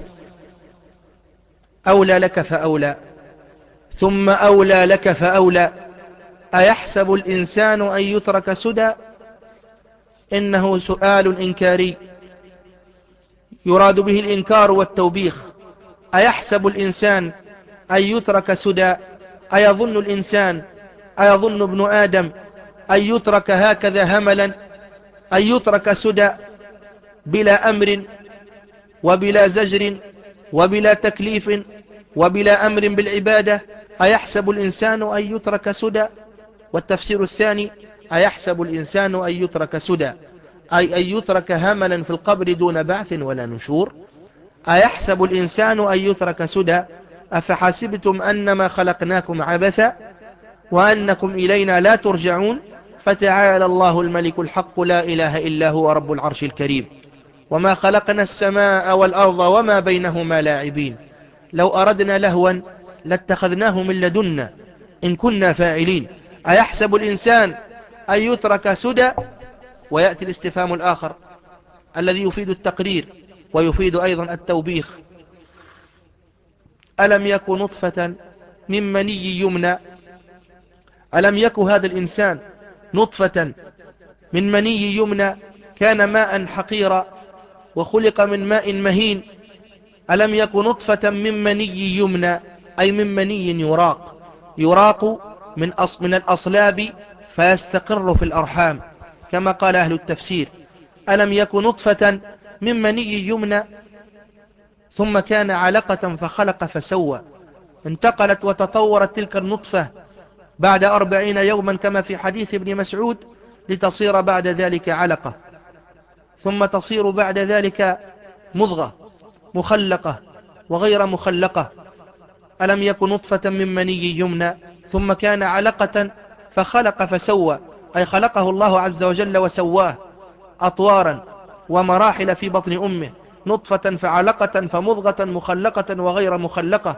أولى لك فأولى، ثم أولى لك فأولى. أيحسب الإنسان أن يترك سدى؟ إنه سؤال إنكاري يراد به الإنكار والتوبيخ. أيحسب الإنسان أن يترك سدى؟ أيظن الإنسان، أيظن ابن آدم أن يترك هكذا هملا، أن يترك سدى بلا أمر وبلا زجر وبلا تكليف وبلا أمر بالعبادة؟ أيحسب الإنسان أن يترك سدى. والتفسير الثاني: أيحسب الإنسان أن يترك سدى، أي أن يترك هملا في القبر دون بعث ولا نشور. أيحسب الإنسان أن يترك سدى، أفحسبتم أنما خلقناكم عبثا وأنكم إلينا لا ترجعون، فتعالى الله الملك الحق لا إله إلا هو رب العرش الكريم. وما خلقنا السماء والأرض وما بينهما لاعبين، لو أردنا لهوا لاتخذناه من لدنا إن كنا فاعلين. أيحسب الإنسان أن يترك سدى. ويأتي الاستفهام الآخر الذي يفيد التقرير ويفيد أيضا التوبيخ: ألم يك نطفة من مني يمنى؟ ألم يك هذا الإنسان نطفة من مني يمنى، كان ماء حقيرا وخلق من ماء مهين. ألم يك نطفة من مني يمنى، أي من مني يراق، يراق من, أص من الأصلاب فيستقر في الأرحام، كما قال أهل التفسير: ألم يك نطفة من مني يمنى، ثم كان علقة فخلق فسوى. انتقلت وتطورت تلك النطفة بعد أربعين يوما كما في حديث ابن مسعود، لتصير بعد ذلك علقة، ثم تصير بعد ذلك مضغة مخلقة وغير مخلقة. ألم يك نطفة من مني يمنى، ثم كان علقة فخلق فسوى، أي خلقه الله عز وجل وسواه أطوارا ومراحل في بطن أمه، نطفة فعلقة فمضغة مخلقة وغير مخلقة،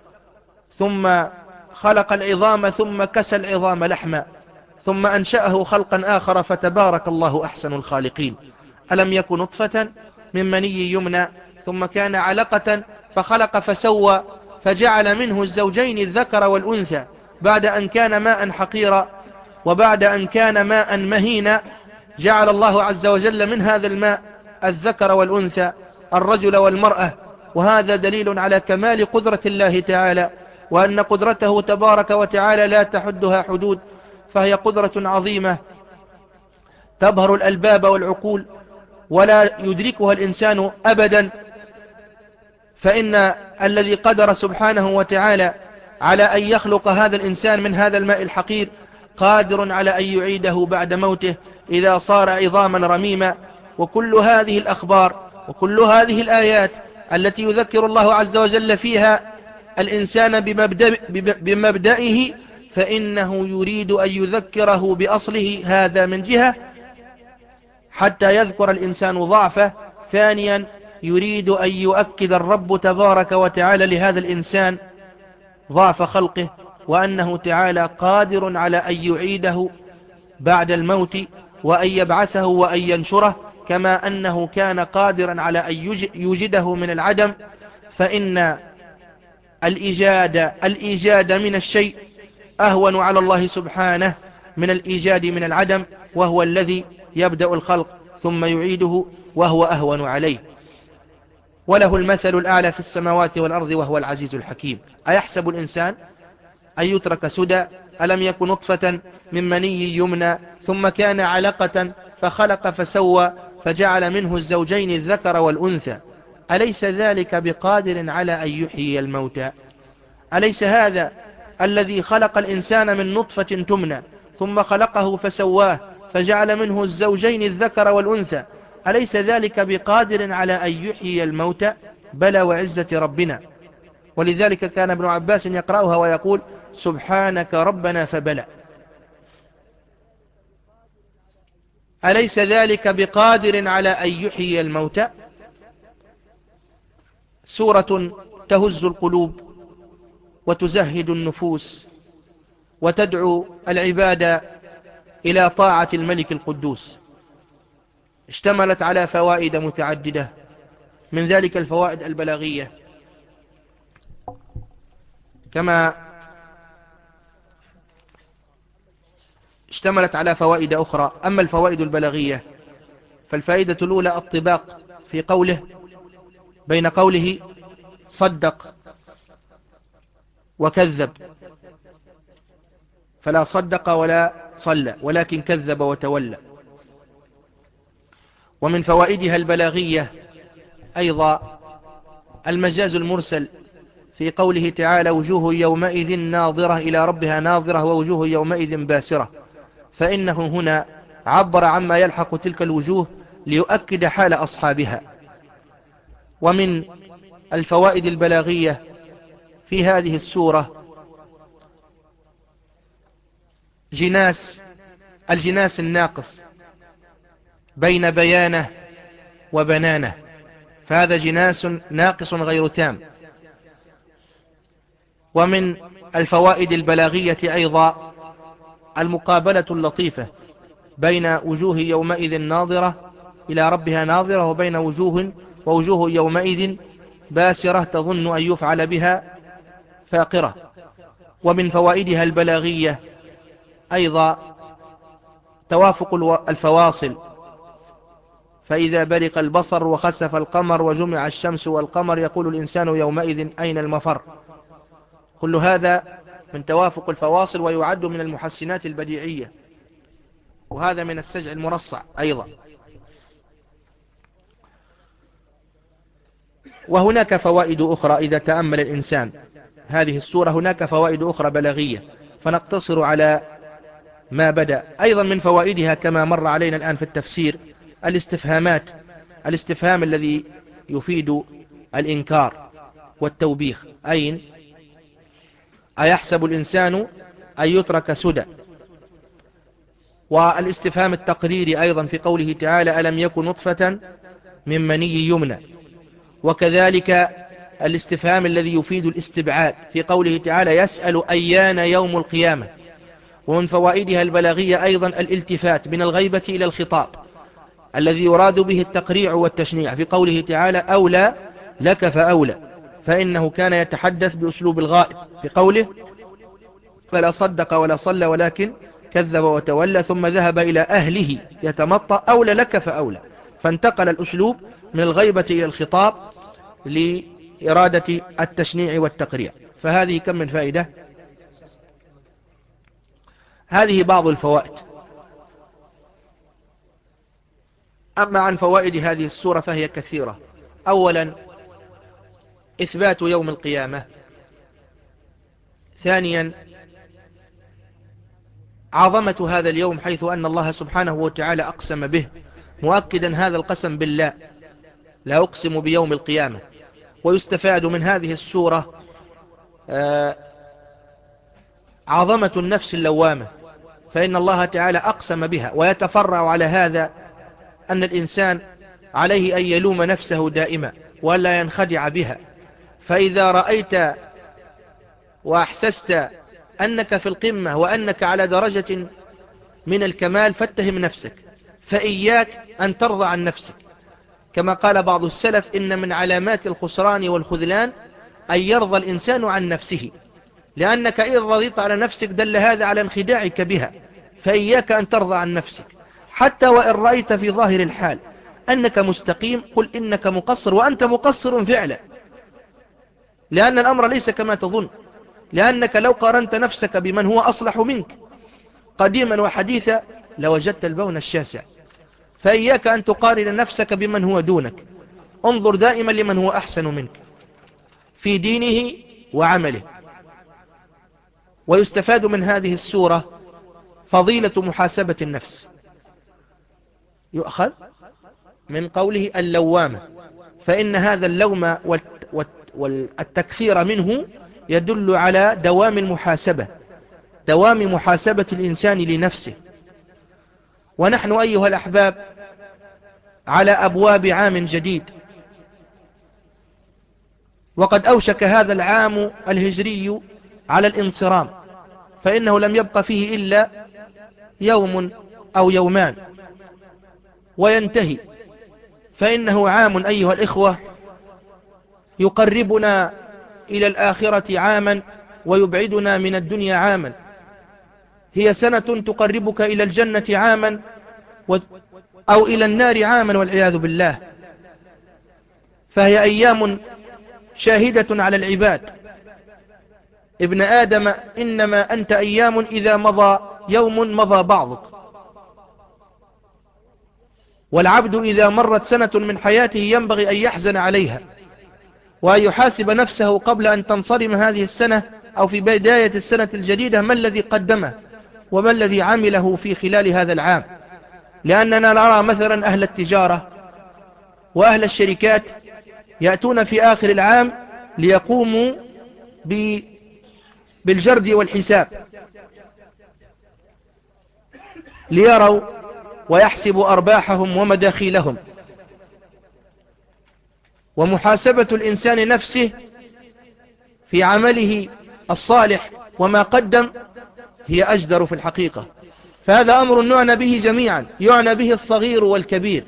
ثم خلق العظام ثم كسى العظام لحما، ثم أنشأه خلقا آخر فتبارك الله أحسن الخالقين. ألم يكن نطفة من مني يمنى ثم كان علقة فخلق فسوى فجعل منه الزوجين الذكر والأنثى، بعد أن كان ماء حقيرا وبعد أن كان ماء مهينا جعل الله عز وجل من هذا الماء الذكر والأنثى، الرجل والمرأة. وهذا دليل على كمال قدرة الله تعالى، وأن قدرته تبارك وتعالى لا تحدها حدود، فهي قدرة عظيمة تبهر الألباب والعقول ولا يدركها الإنسان أبدا. فإن الذي قدر سبحانه وتعالى على أن يخلق هذا الإنسان من هذا الماء الحقير قادر على أن يعيده بعد موته إذا صار عظاما رميما. وكل هذه الأخبار وكل هذه الآيات التي يذكر الله عز وجل فيها الإنسان بمبدأ بمبدئه فإنه يريد أن يذكره بأصله، هذا من جهة حتى يذكر الإنسان ضعفه. ثانيا يريد أن يؤكد الرب تبارك وتعالى لهذا الإنسان ضعف خلقه، وأنه تعالى قادر على أن يعيده بعد الموت وأن يبعثه وأن ينشره، كما أنه كان قادرا على أن يوجده من العدم. فإن الإيجاد الإيجاد من الشيء أهون على الله سبحانه من الإيجاد من العدم، وهو الذي يبدأ الخلق ثم يعيده وهو أهون عليه. وله المثل الأعلى في السماوات والأرض وهو العزيز الحكيم. أيحسب الإنسان أن يترك سدى؟ ألم يكن نطفة من مني يمنى ثم كان علقة فخلق فسوى فجعل منه الزوجين الذكر والأنثى، أليس ذلك بقادر على أن يحيي الموتى؟ أليس هذا الذي خلق الإنسان من نطفة تمنى ثم خلقه فسواه فجعل منه الزوجين الذكر والأنثى، أليس ذلك بقادر على أن يحيي الموتى؟ بلى وعزة ربنا. ولذلك كان ابن عباس يقرأها ويقول سبحانك ربنا فبلى. أليس ذلك بقادر على أن يحيي الموتى؟ سورة تهز القلوب وتزهد النفوس وتدعو العباد إلى طاعة الملك القدوس، اشتملت على فوائد متعددة، من ذلك الفوائد البلاغية، كما اشتملت على فوائد أخرى. أما الفوائد البلاغية فالفائدة الأولى الطباق في قوله بين قوله صدق وكذب، فلا صدق ولا صلى ولكن كذب وتولى. ومن فوائدها البلاغية أيضا المجاز المرسل في قوله تعالى وجوه يومئذ ناظرة إلى ربها ناظرة ووجوه يومئذ باسرة، فإنه هنا عبر عما يلحق تلك الوجوه ليؤكد حال أصحابها. ومن الفوائد البلاغية في هذه السورة جناس الجناس الناقص بين بيانه وبنانه، فهذا جناس ناقص غير تام. ومن الفوائد البلاغية أيضا المقابلة اللطيفة بين وجوه يومئذ ناظرة إلى ربها ناظرة وبين وجوه ووجوه يومئذ باسرة تظن أن يفعل بها فاقرة. ومن فوائدها البلاغية أيضا توافق الفواصل، فإذا برق البصر وخسف القمر وجمع الشمس والقمر يقول الإنسان يومئذ أين المفر. كل هذا من توافق الفواصل ويعد من المحسنات البديعية، وهذا من السجع المرصع أيضا. وهناك فوائد أخرى إذا تأمل الإنسان هذه السورة، هناك فوائد أخرى بلاغية فنقتصر على ما بدأ. أيضا من فوائدها كما مر علينا الآن في التفسير الاستفهامات، الاستفهام الذي يفيد الإنكار والتوبيخ. أين أيحسب الإنسان أن يترك سدى. والاستفهام التقريري أيضا في قوله تعالى ألم يكن نطفة من مني يمنى. وكذلك الاستفهام الذي يفيد الاستبعاد في قوله تعالى يسأل أيان يوم القيامة. ومن فوائدها البلاغية أيضا الالتفات من الغيبة إلى الخطاب الذي يراد به التقريع والتشنيع في قوله تعالى أولى لك فأولى، فإنه كان يتحدث بأسلوب الغائب في قوله فلا صدق ولا صلى ولكن كذب وتولى ثم ذهب إلى أهله يتمطى أولى لك فأولى، فانتقل الأسلوب من الغيبة إلى الخطاب لإرادة التشنيع والتقريع. فهذه كم من فائدة؟ هذه بعض الفوائد. أما عن فوائد هذه السورة فهي كثيرة. أولا إثبات يوم القيامة. ثانيا عظمة هذا اليوم حيث أن الله سبحانه وتعالى أقسم به، مؤكدا هذا القسم بالله لا أقسم بيوم القيامة. ويستفاد من هذه السورة عظمة النفس اللوامة، فإن الله تعالى أقسم بها. ويتفرع على هذا أن الإنسان عليه أن يلوم نفسه دائما ولا ينخدع بها. فإذا رأيت وأحسست أنك في القمة وأنك على درجة من الكمال فاتهم نفسك، فإياك أن ترضى عن نفسك. كما قال بعض السلف إن من علامات الخسران والخذلان أن يرضى الإنسان عن نفسه، لأنك إن رضيت على نفسك دل هذا على انخداعك بها. فإياك أن ترضى عن نفسك حتى وإن رأيت في ظاهر الحال أنك مستقيم، قل إنك مقصر وأنت مقصر فعلا، لأن الأمر ليس كما تظن. لأنك لو قارنت نفسك بمن هو أصلح منك قديما وحديثا لوجدت البون الشاسع. فإياك أن تقارن نفسك بمن هو دونك، انظر دائما لمن هو أحسن منك في دينه وعمله. ويستفاد من هذه السورة فضيلة محاسبة النفس، يؤخذ من قوله اللوامة، فإن هذا اللوم والتكثير منه يدل على دوام المحاسبة، دوام محاسبة الإنسان لنفسه. ونحن أيها الأحباب على أبواب عام جديد، وقد أوشك هذا العام الهجري على الانصرام، فإنه لم يبق فيه إلا يوم أو يومان وينتهي. فإنه عام أيها الإخوة يقربنا إلى الآخرة عاما ويبعدنا من الدنيا عاما. هي سنة تقربك إلى الجنة عاما أو إلى النار عاما والعياذ بالله. فهي أيام شاهدة على العباد. ابن آدم إنما أنت أيام إذا مضى يوم مضى بعضك. والعبد إذا مرت سنة من حياته ينبغي أن يحزن عليها وأن يحاسب نفسه قبل أن تنصرم هذه السنة أو في بداية السنة الجديدة ما الذي قدمه وما الذي عمله في خلال هذا العام. لأننا نرى مثلا أهل التجارة وأهل الشركات يأتون في آخر العام ليقوموا بالجرد والحساب، ليروا ويحسبوا أرباحهم ومداخيلهم. ومحاسبة الإنسان نفسه في عمله الصالح وما قدم هي أجدر في الحقيقة. فهذا أمر يعنى به جميعا، يعنى به الصغير والكبير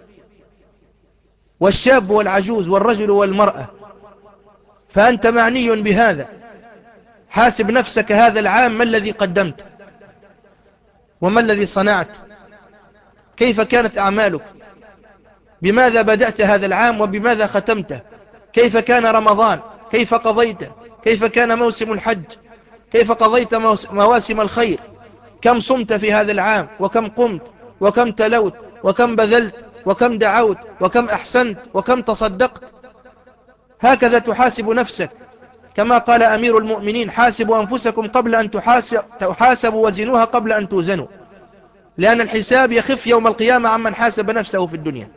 والشاب والعجوز والرجل والمرأة. فأنت معني بهذا. حاسب نفسك هذا العام ما الذي قدمت وما الذي صنعت، كيف كانت أعمالك، بماذا بدأت هذا العام وبماذا ختمته، كيف كان رمضان، كيف قضيته، كيف كان موسم الحج، كيف قضيت مواسم الخير، كم صمت في هذا العام وكم قمت وكم تلوت وكم بذلت وكم دعوت وكم أحسنت وكم تصدقت. هكذا تحاسب نفسك، كما قال أمير المؤمنين حاسبوا أنفسكم قبل أن تحاسبوا وزنوها قبل أن توزنوا، لأن الحساب يخف يوم القيامة عمن حاسب نفسه في الدنيا.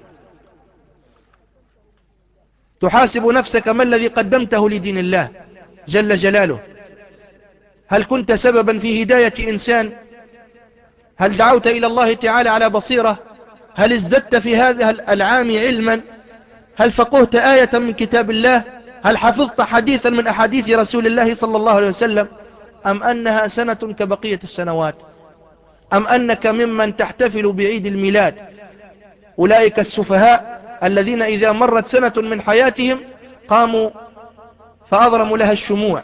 تحاسب نفسك ما الذي قدمته لدين الله جل جلاله، هل كنت سببا في هداية إنسان؟ هل دعوت إلى الله تعالى على بصيرة؟ هل ازددت في هذا العام علما؟ هل فقهت آية من كتاب الله؟ هل حفظت حديثا من أحاديث رسول الله صلى الله عليه وسلم؟ أم أنها سنة كبقية السنوات؟ أم أنك ممن تحتفل بعيد الميلاد؟ أولئك السفهاء الذين إذا مرت سنة من حياتهم قاموا فأضرموا لها الشموع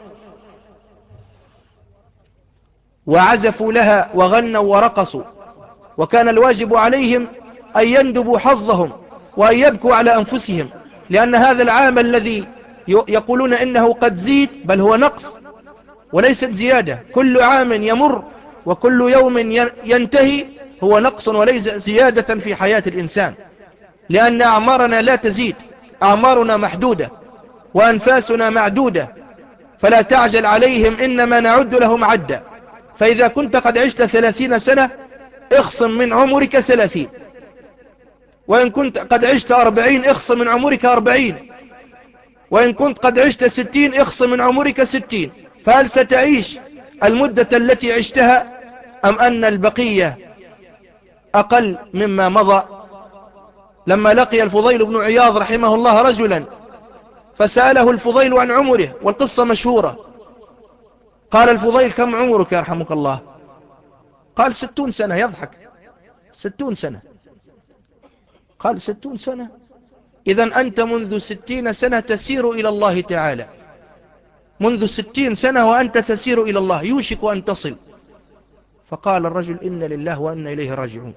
وعزفوا لها وغنوا ورقصوا، وكان الواجب عليهم أن يندبوا حظهم وأن يبكوا على أنفسهم، لأن هذا العام الذي يقولون إنه قد زيد بل هو نقص وليست زيادة. كل عام يمر وكل يوم ينتهي هو نقص وليس زيادة في حياة الإنسان، لأن أعمارنا لا تزيد، أعمارنا محدودة وأنفاسنا معدودة، فلا تعجل عليهم إنما نعد لهم عدا. فإذا كنت قد عشت ثلاثين سنة اخصم من عمرك ثلاثين، وإن كنت قد عشت أربعين اخصم من عمرك أربعين، وإن كنت قد عشت ستين اخصم من عمرك ستين. فهل ستعيش المدة التي عشتها أم أن البقية أقل مما مضى؟ لما لقي الفضيل بن عياض رحمه الله رجلا فسأله الفضيل عن عمره، والقصة مشهورة، قال الفضيل: كم عمرك يرحمك الله؟ قال: ستون سنة. يضحك: ستون سنة؟ قال: ستون سنة؟ إذن أنت منذ ستين سنة تسير إلى الله تعالى، منذ ستين سنة وأنت تسير إلى الله، يوشك أن تصل. فقال الرجل: إن لله وإنا إليه راجعون.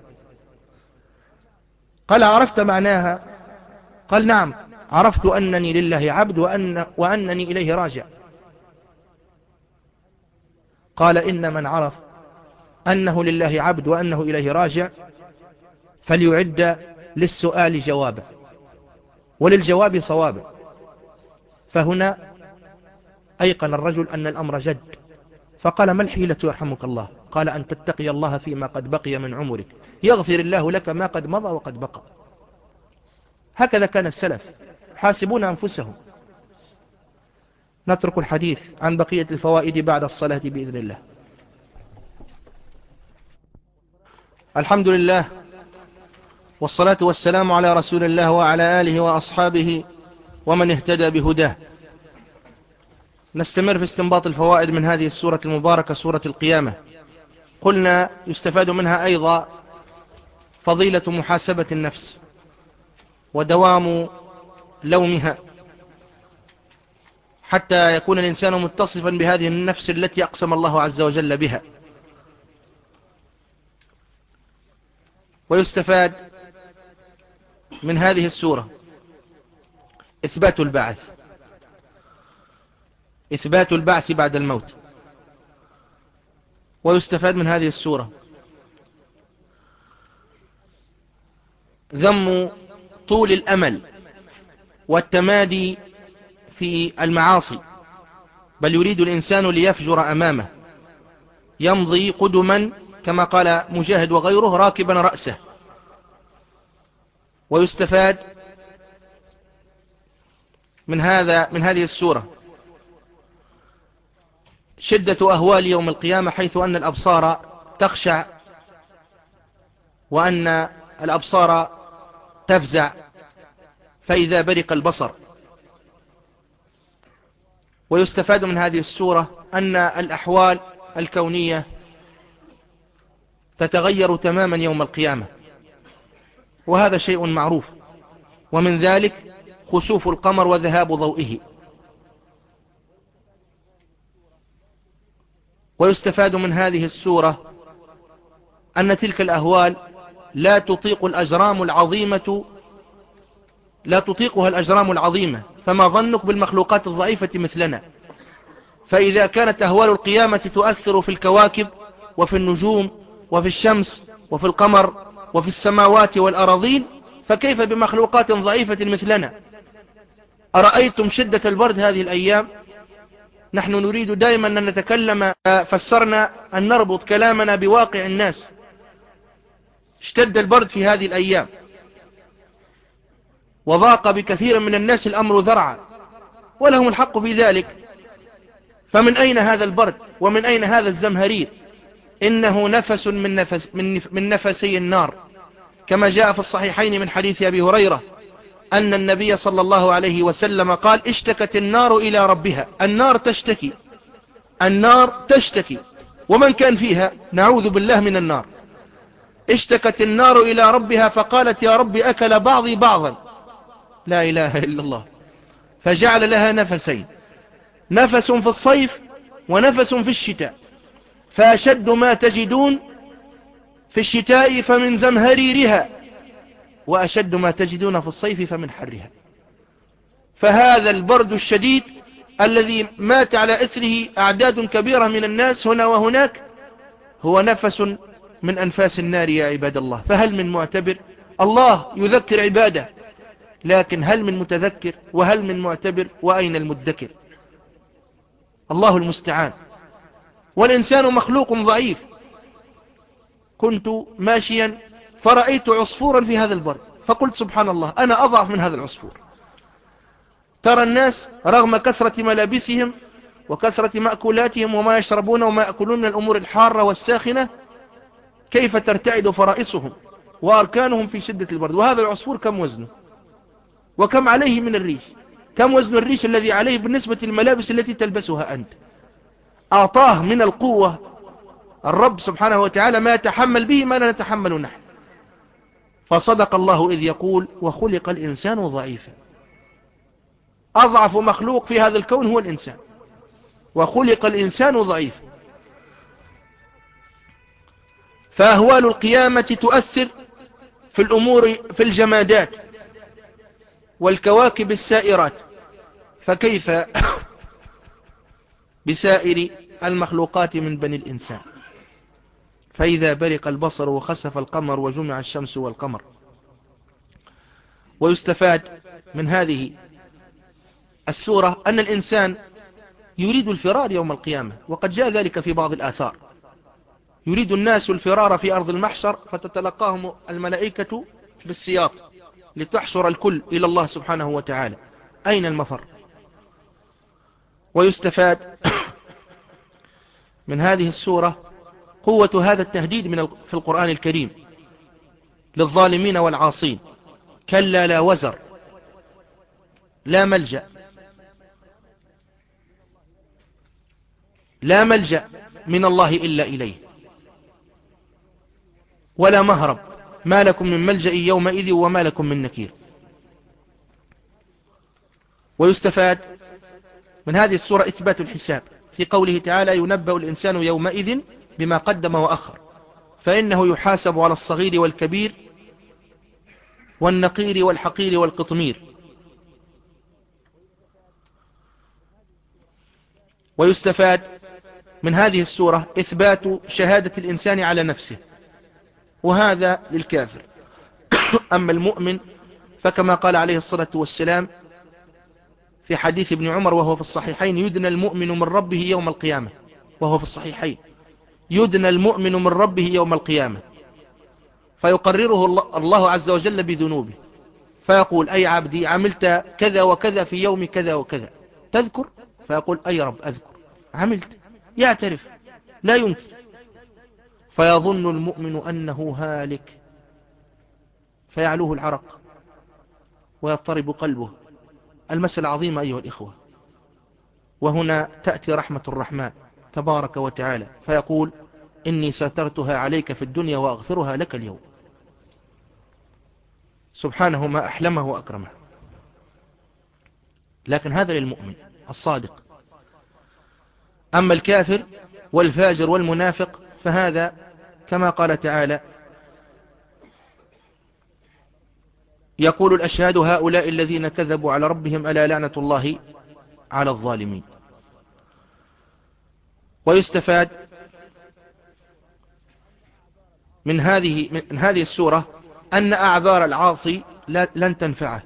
قال: عرفت معناها؟ قال: نعم، عرفت أنني لله عبد وأن وأنني إليه راجع. قال: إن من عرف أنه لله عبد وأنه إليه راجع فليعد للسؤال جوابا وللجواب صوابا. فهنا أيقن الرجل أن الأمر جد، فقال: ما الحيلة يرحمك الله؟ قال: أن تتقي الله فيما قد بقي من عمرك، يغفر الله لك ما قد مضى وقد بقى. هكذا كان السلف حاسبون أنفسهم. نترك الحديث عن بقية الفوائد بعد الصلاة بإذن الله. الحمد لله والصلاة والسلام على رسول الله وعلى آله وأصحابه ومن اهتدى بهداه. نستمر في استنباط الفوائد من هذه السورة المباركة، سورة القيامة. قلنا يستفاد منها أيضا فضيلة محاسبة النفس ودوام لومها، حتى يكون الإنسان متصفا بهذه النفس التي أقسم الله عز وجل بها. ويستفاد من هذه السورة إثبات البعث، إثبات البعث بعد الموت. ويستفاد من هذه السورة ذم طول الأمل والتمادي في المعاصي، بل يريد الإنسان ليفجر أمامه، يمضي قدما كما قال مجاهد وغيره راكبا رأسه. ويستفاد من هذا من هذه السورة شدة أهوال يوم القيامة، حيث أن الأبصار تخشع وأن الأبصار تفزع فإذا برق البصر. ويستفاد من هذه السورة أن الأحوال الكونية تتغير تماما يوم القيامة، وهذا شيء معروف، ومن ذلك خسوف القمر وذهاب ضوئه. ويستفاد من هذه السورة أن تلك الأهوال لا تطيق الأجرام العظيمة لا تطيقها الأجرام العظيمة، فما ظنك بالمخلوقات الضعيفة مثلنا؟ فإذا كانت أهوال القيامة تؤثر في الكواكب وفي النجوم وفي الشمس وفي القمر وفي السماوات والأراضين، فكيف بمخلوقات ضعيفة مثلنا؟ أرأيتم شدة البرد هذه الأيام؟ نحن نريد دائما أن نتكلم، فسرنا أن نربط كلامنا بواقع الناس. اشتد البرد في هذه الأيام وضاق بكثير من الناس الأمر ذرعا، ولهم الحق في ذلك، فمن أين هذا البرد ومن أين هذا الزمهرير؟ إنه نفس من, نفس من, من نفسي النار، كما جاء في الصحيحين من حديث أبي هريرة أن النبي صلى الله عليه وسلم قال: اشتكت النار إلى ربها. النار تشتكي، النار تشتكي، ومن كان فيها نعوذ بالله من النار. اشتكت النار إلى ربها فقالت: يا رب أكل بعضي بعضا. لا إله إلا الله. فجعل لها نفسين، نفس في الصيف ونفس في الشتاء، فأشد ما تجدون في الشتاء فمن زمهريرها، وأشد ما تجدون في الصيف فمن حرها. فهذا البرد الشديد الذي مات على إثره أعداد كبيرة من الناس هنا وهناك هو نفس من أنفاس النار يا عباد الله. فهل من معتبر؟ الله يذكر عباده، لكن هل من متذكر؟ وهل من معتبر؟ وأين المدكر؟ الله المستعان. والإنسان مخلوق ضعيف. كنت ماشيا فرأيت عصفورا في هذا البرد، فقلت سبحان الله، أنا أضعف من هذا العصفور. ترى الناس رغم كثرة ملابسهم وكثرة مأكولاتهم وما يشربون وما يأكلون من الأمور الحارة والساخنة كيف ترتعد فرائصهم وأركانهم في شدة البرد. وهذا العصفور كم وزنه وكم عليه من الريش؟ كم وزن الريش الذي عليه بالنسبة للملابس التي تلبسها أنت؟ أعطاه من القوة الرب سبحانه وتعالى ما يتحمل به ما لا نتحمل نحن. فصدق الله إذ يقول: وخلق الإنسان ضعيفا. أضعف مخلوق في هذا الكون هو الإنسان، وخلق الإنسان ضعيفا. فأهوال القيامة تؤثر في الأمور، في الجمادات والكواكب السائرات، فكيف بسائر المخلوقات من بني الإنسان؟ فإذا برق البصر وخسف القمر وجمع الشمس والقمر. ويستفاد من هذه السورة أن الإنسان يريد الفرار يوم القيامة، وقد جاء ذلك في بعض الآثار. يريد الناس الفرار في أرض المحشر فتتلقاهم الملائكة بالسياط لتحشر الكل إلى الله سبحانه وتعالى. أين المفر؟ ويستفاد من هذه السورة قوة هذا التهديد من في القرآن الكريم للظالمين والعاصين. كلا لا وزر، لا ملجأ، لا ملجأ من الله إلا إليه، ولا مهرب، ما لكم من ملجأ يومئذ وما لكم من نكير. ويستفاد من هذه السورة إثبات الحساب في قوله تعالى: ينبأ الإنسان يومئذ بما قدم وأخر، فإنه يحاسب على الصغير والكبير والنقير والحقير والقطمير. ويستفاد من هذه السورة إثبات شهادة الإنسان على نفسه، وهذا للكافر. أما المؤمن فكما قال عليه الصلاة والسلام في حديث ابن عمر وهو في الصحيحين: يدنى المؤمن من ربه يوم القيامة، وهو في الصحيحين: يدنى المؤمن من ربه يوم القيامة فيقرره الله عز وجل بذنوبه، فيقول: أي عبدي عملت كذا وكذا في يوم كذا وكذا، تذكر؟ فيقول: أي رب أذكر. عملت، يعترف، لا ينكر. فيظن المؤمن أنه هالك فيعلوه العرق ويضطرب قلبه. المسألة عظيمة أيها الإخوة. وهنا تأتي رحمة الرحمن تبارك وتعالى فيقول: إني سترتها عليك في الدنيا وأغفرها لك اليوم. سبحانه ما أحلمه وأكرمه. لكن هذا للمؤمن الصادق. أما الكافر والفاجر والمنافق فهذا كما قال تعالى: يقول الأشهاد هؤلاء الذين كذبوا على ربهم ألا لعنة الله على الظالمين. ويستفاد من هذه من هذه السورة أن أعذار العاصي لن تنفعه،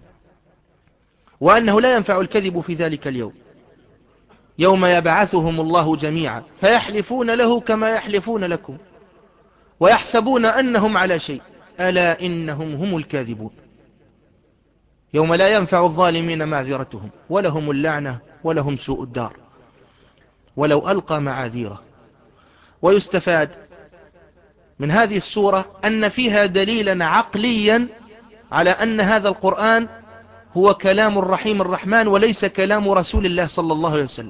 وأنه لا ينفع الكذب في ذلك اليوم، يوم يبعثهم الله جميعا فيحلفون له كما يحلفون لكم ويحسبون أنهم على شيء ألا إنهم هم الكاذبون. يوم لا ينفع الظالمين معذرتهم ولهم اللعنة ولهم سوء الدار. ولو ألقى معاذيره. ويستفاد من هذه السورة أن فيها دليلا عقليا على أن هذا القرآن هو كلام الرحيم الرحمن وليس كلام رسول الله صلى الله عليه وسلم.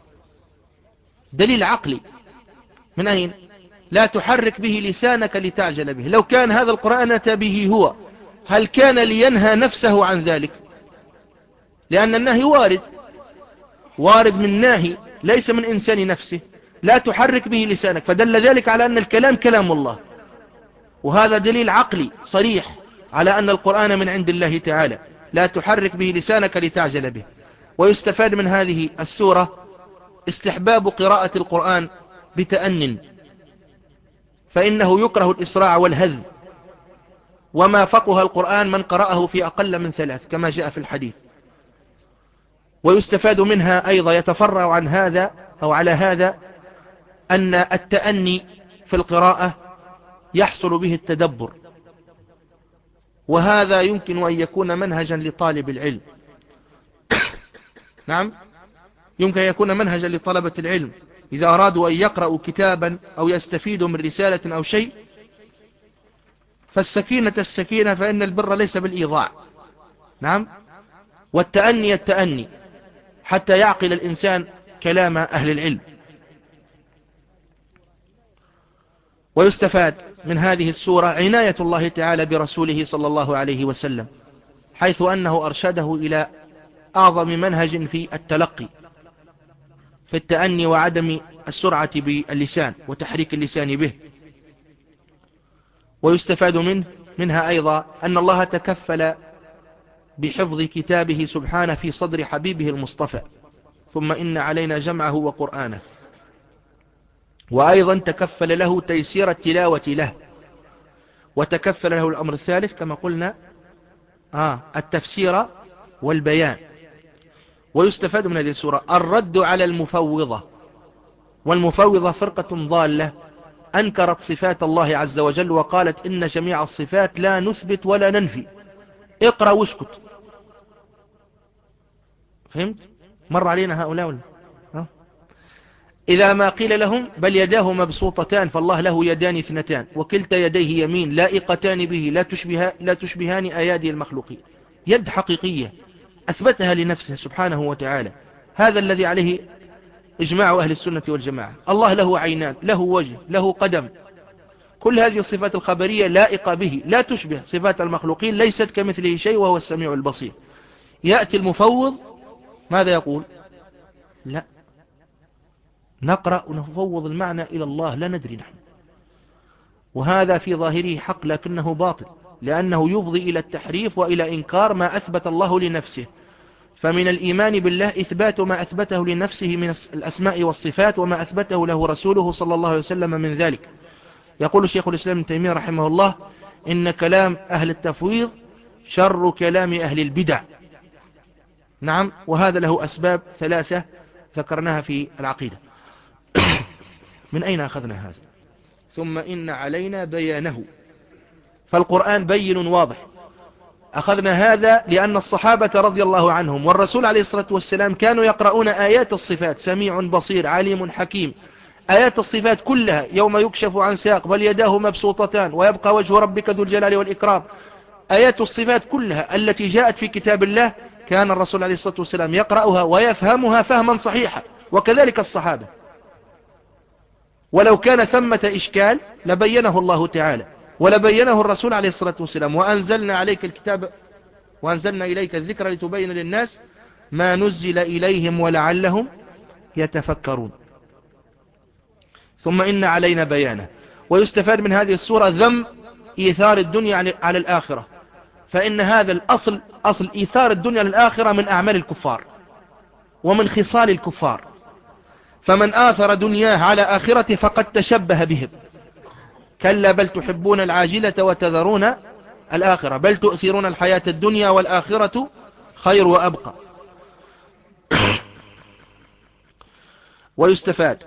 دليل عقلي من أين؟ لا تحرك به لسانك لتعجل به. لو كان هذا القرآن أتى به هو، هل كان لينهى نفسه عن ذلك؟ لأن النهي وارد، وارد من ناهي ليس من إنسان نفسه. لا تحرك به لسانك، فدل ذلك على أن الكلام كلام الله، وهذا دليل عقلي صريح على أن القرآن من عند الله تعالى. لا تحرك به لسانك لتعجل به. ويستفاد من هذه السورة استحباب قراءة القرآن بتأنٍ، فإنه يكره الإسراع والهذ، وما فقه القرآن من قرأه في أقل من ثلاث كما جاء في الحديث. ويستفاد منها أيضا يتفرع عن هذا أو على هذا أن التأني في القراءة يحصل به التدبر، وهذا يمكن أن يكون منهجا لطالب العلم. نعم، يمكن أن يكون منهجا لطلبة العلم إذا أرادوا أن يقرأوا كتابا أو يستفيدوا من رسالة أو شيء. فالسكينة السكينة، فإن البر ليس بالإيضاع. نعم، والتأني التأني حتى يعقل الإنسان كلام أهل العلم. ويستفاد من هذه السورة عناية الله تعالى برسوله صلى الله عليه وسلم، حيث أنه أرشده إلى أعظم منهج في التلقي، في التأني وعدم السرعة باللسان وتحريك اللسان به. ويستفاد منه منها أيضا أن الله تكفل بحفظ كتابه سبحانه في صدر حبيبه المصطفى، ثم إن علينا جمعه وقرآنه. وأيضا تكفل له تيسير التلاوة له، وتكفل له الأمر الثالث كما قلنا آه التفسير والبيان. ويستفاد من هذه السورة الرد على المفوضة، والمفوضة فرقة ضالة أنكرت صفات الله عز وجل وقالت إن جميع الصفات لا نثبت ولا ننفي. اقرأ واسكت. فهمت؟ مر علينا هؤلاء ولا؟ إذا ما قيل لهم بل يداه مبسوطتان فالله له يدان اثنتان وكلتا يديه يمين لائقتان به لا تشبه لا تشبهان أيادي المخلوقين. يد حقيقية أثبتها لنفسه سبحانه وتعالى، هذا الذي عليه إجماع أهل السنة والجماعة. الله له عينان، له وجه، له قدم، كل هذه الصفات الخبرية لائقة به، لا تشبه صفات المخلوقين، ليست كمثله شيء وهو السميع البصير. يأتي المفوض ماذا يقول؟ لا، نقرأ ونفوض المعنى إلى الله، لا ندري نحن. وهذا في ظاهره حق لكنه باطل، لأنه يفضي إلى التحريف وإلى إنكار ما أثبت الله لنفسه. فمن الإيمان بالله إثبات ما أثبته لنفسه من الأسماء والصفات وما أثبته له رسوله صلى الله عليه وسلم من ذلك. يقول الشيخ الإسلام ابن تيمية رحمه الله إن كلام أهل التفويض شر كلام أهل البدع. نعم، وهذا له أسباب ثلاثة ذكرناها في العقيدة. من أين أخذنا هذا؟ ثم إن علينا بيانه، فالقرآن بين واضح. أخذنا هذا لأن الصحابة رضي الله عنهم والرسول عليه الصلاة والسلام كانوا يقرؤون آيات الصفات، سميع بصير عليم حكيم، آيات الصفات كلها، يوم يكشف عن ساق بل يداه مبسوطتان ويبقى وجه ربك ذو الجلال والإكرام. آيات الصفات كلها التي جاءت في كتاب الله كان الرسول عليه الصلاة والسلام يقرأها ويفهمها فهما صحيحا، وكذلك الصحابة. ولو كان ثمة إشكال لبينه الله تعالى ولبينه الرسول عليه الصلاة والسلام. وأنزلنا عليك الكتاب وأنزلنا إليك الذكر لتبين للناس ما نزل إليهم ولعلهم يتفكرون. ثم إن علينا بيانه. ويستفاد من هذه السورة ذم إيثار الدنيا على الآخرة، فإن هذا الأصل أصل إيثار الدنيا للآخرة من أعمال الكفار ومن خصال الكفار. فمن آثر دنياه على آخرته فقد تشبه بهم. كلا بل تحبون العاجلة وتذرون الآخرة بل تؤثرون الحياة الدنيا والآخرة خير وأبقى. ويستفاد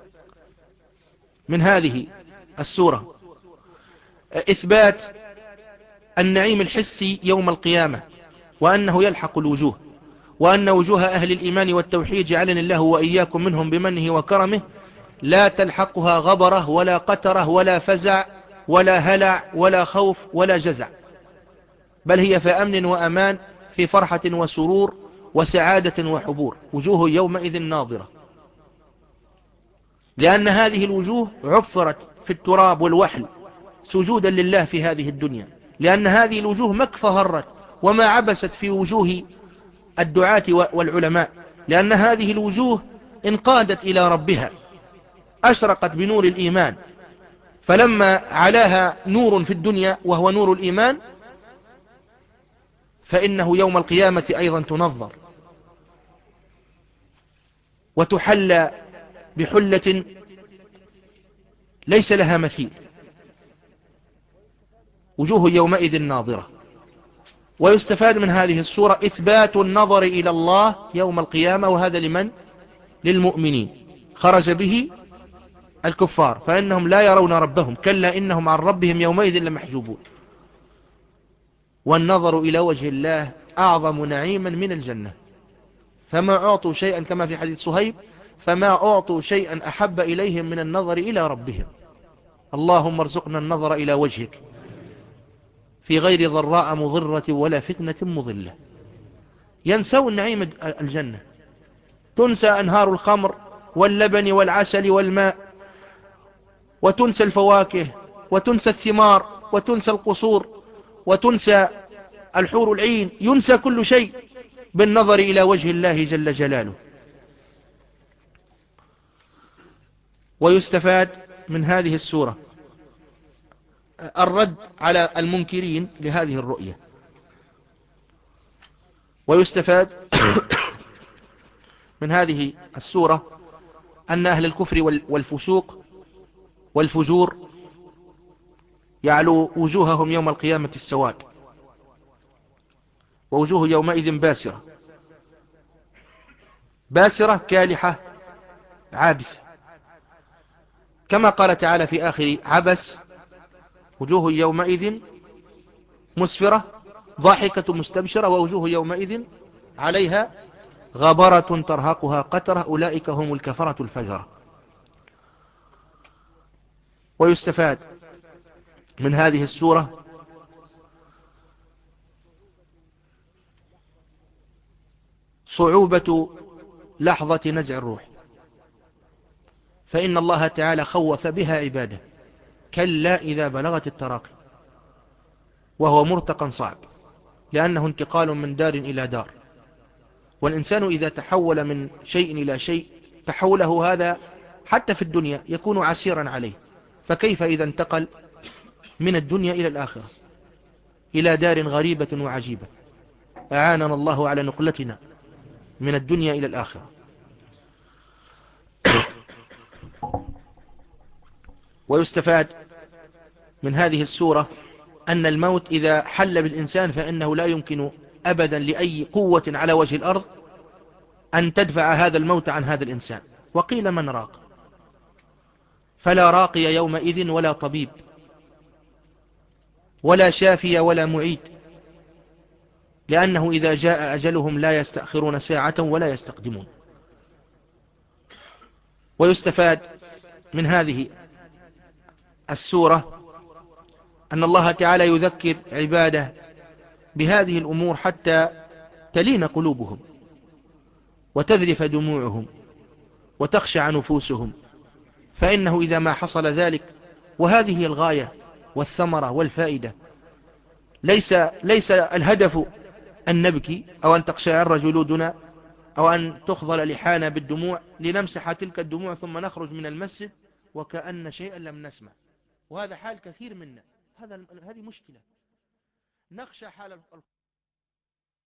من هذه السورة إثبات النعيم الحسي يوم القيامة، وأنه يلحق الوجوه، وأن وجوه أهل الإيمان والتوحيد جعلني الله وإياكم منهم بمنه وكرمه لا تلحقها غبرة ولا قترة ولا فزع ولا هلع ولا خوف ولا جزع، بل هي في أمن وأمان، في فرحة وسرور وسعادة وحبور. وجوه يومئذ ناظرة، لأن هذه الوجوه عفرت في التراب والوحل سجودا لله في هذه الدنيا، لأن هذه الوجوه ما اكفهرت وما عبست في وجوه الدعاة والعلماء، لأن هذه الوجوه انقادت إلى ربها، أشرقت بنور الإيمان، فلما علاها نور في الدنيا وهو نور الإيمان فإنه يوم القيامة أيضا تنظر وتحلى بحلة ليس لها مثيل. وجوه يومئذ ناظرة. ويستفاد من هذه السورة إثبات النظر إلى الله يوم القيامة، وهذا لمن؟ للمؤمنين. خرج به الكفار فإنهم لا يرون ربهم، كلا إنهم عن ربهم يومئذ لمحجوبون. والنظر إلى وجه الله أعظم نعيما من الجنة، فما أعطوا شيئا كما في حديث صهيب، فما أعطوا شيئا أحب إليهم من النظر إلى ربهم. اللهم ارزقنا النظر إلى وجهك في غير ضراء مضرة ولا فتنة مضلة. ينسون نعيم الجنة، تنسى أنهار الخمر واللبن والعسل والماء، وتنسى الفواكه، وتنسى الثمار، وتنسى القصور، وتنسى الحور العين، ينسى كل شيء بالنظر إلى وجه الله جل جلاله. ويستفاد من هذه السورة الرد على المنكرين لهذه الرؤية. ويستفاد من هذه السورة أن أهل الكفر والفسوق والفجور يعلو وجوههم يوم القيامة السواد، ووجوه يومئذ باسرة، باسرة كالحة عابسة، كما قال تعالى في آخر عبس: وجوه يومئذ مسفرة ضاحكة مستبشرة ووجوه يومئذ عليها غبرة ترهقها قترة أولئك هم الكفرة الفجرة. ويستفاد من هذه السورة صعوبة لحظة نزع الروح، فإن الله تعالى خوف بها عباده: كلا إذا بلغت التراقي، وهو مرتقى صعب، لأنه انتقال من دار إلى دار، والإنسان إذا تحول من شيء إلى شيء تحوله هذا حتى في الدنيا يكون عسيرا عليه، فكيف إذا انتقل من الدنيا إلى الآخرة إلى دار غريبة وعجيبة؟ أعاننا الله على نقلتنا من الدنيا إلى الآخرة. ويستفاد من هذه السورة أن الموت إذا حل بالإنسان فإنه لا يمكن أبدا لأي قوة على وجه الأرض أن تدفع هذا الموت عن هذا الإنسان. وقيل من راق، فلا راقي يومئذ ولا طبيب ولا شافي ولا معيد، لأنه إذا جاء أجلهم لا يستأخرون ساعة ولا يستقدمون. ويستفاد من هذه السورة أن الله تعالى يذكر عباده بهذه الأمور حتى تلين قلوبهم وتذرف دموعهم وتخشع نفوسهم، فإنه إذا ما حصل ذلك، وهذه الغاية والثمرة والفائدة، ليس, ليس الهدف أن نبكي أو أن تقشعر جلودنا أو أن تخضل لحانا بالدموع لنمسح تلك الدموع ثم نخرج من المسجد وكأن شيئا لم نسمع، وهذا حال كثير منا. هذا هذه مشكلة، نخشى حال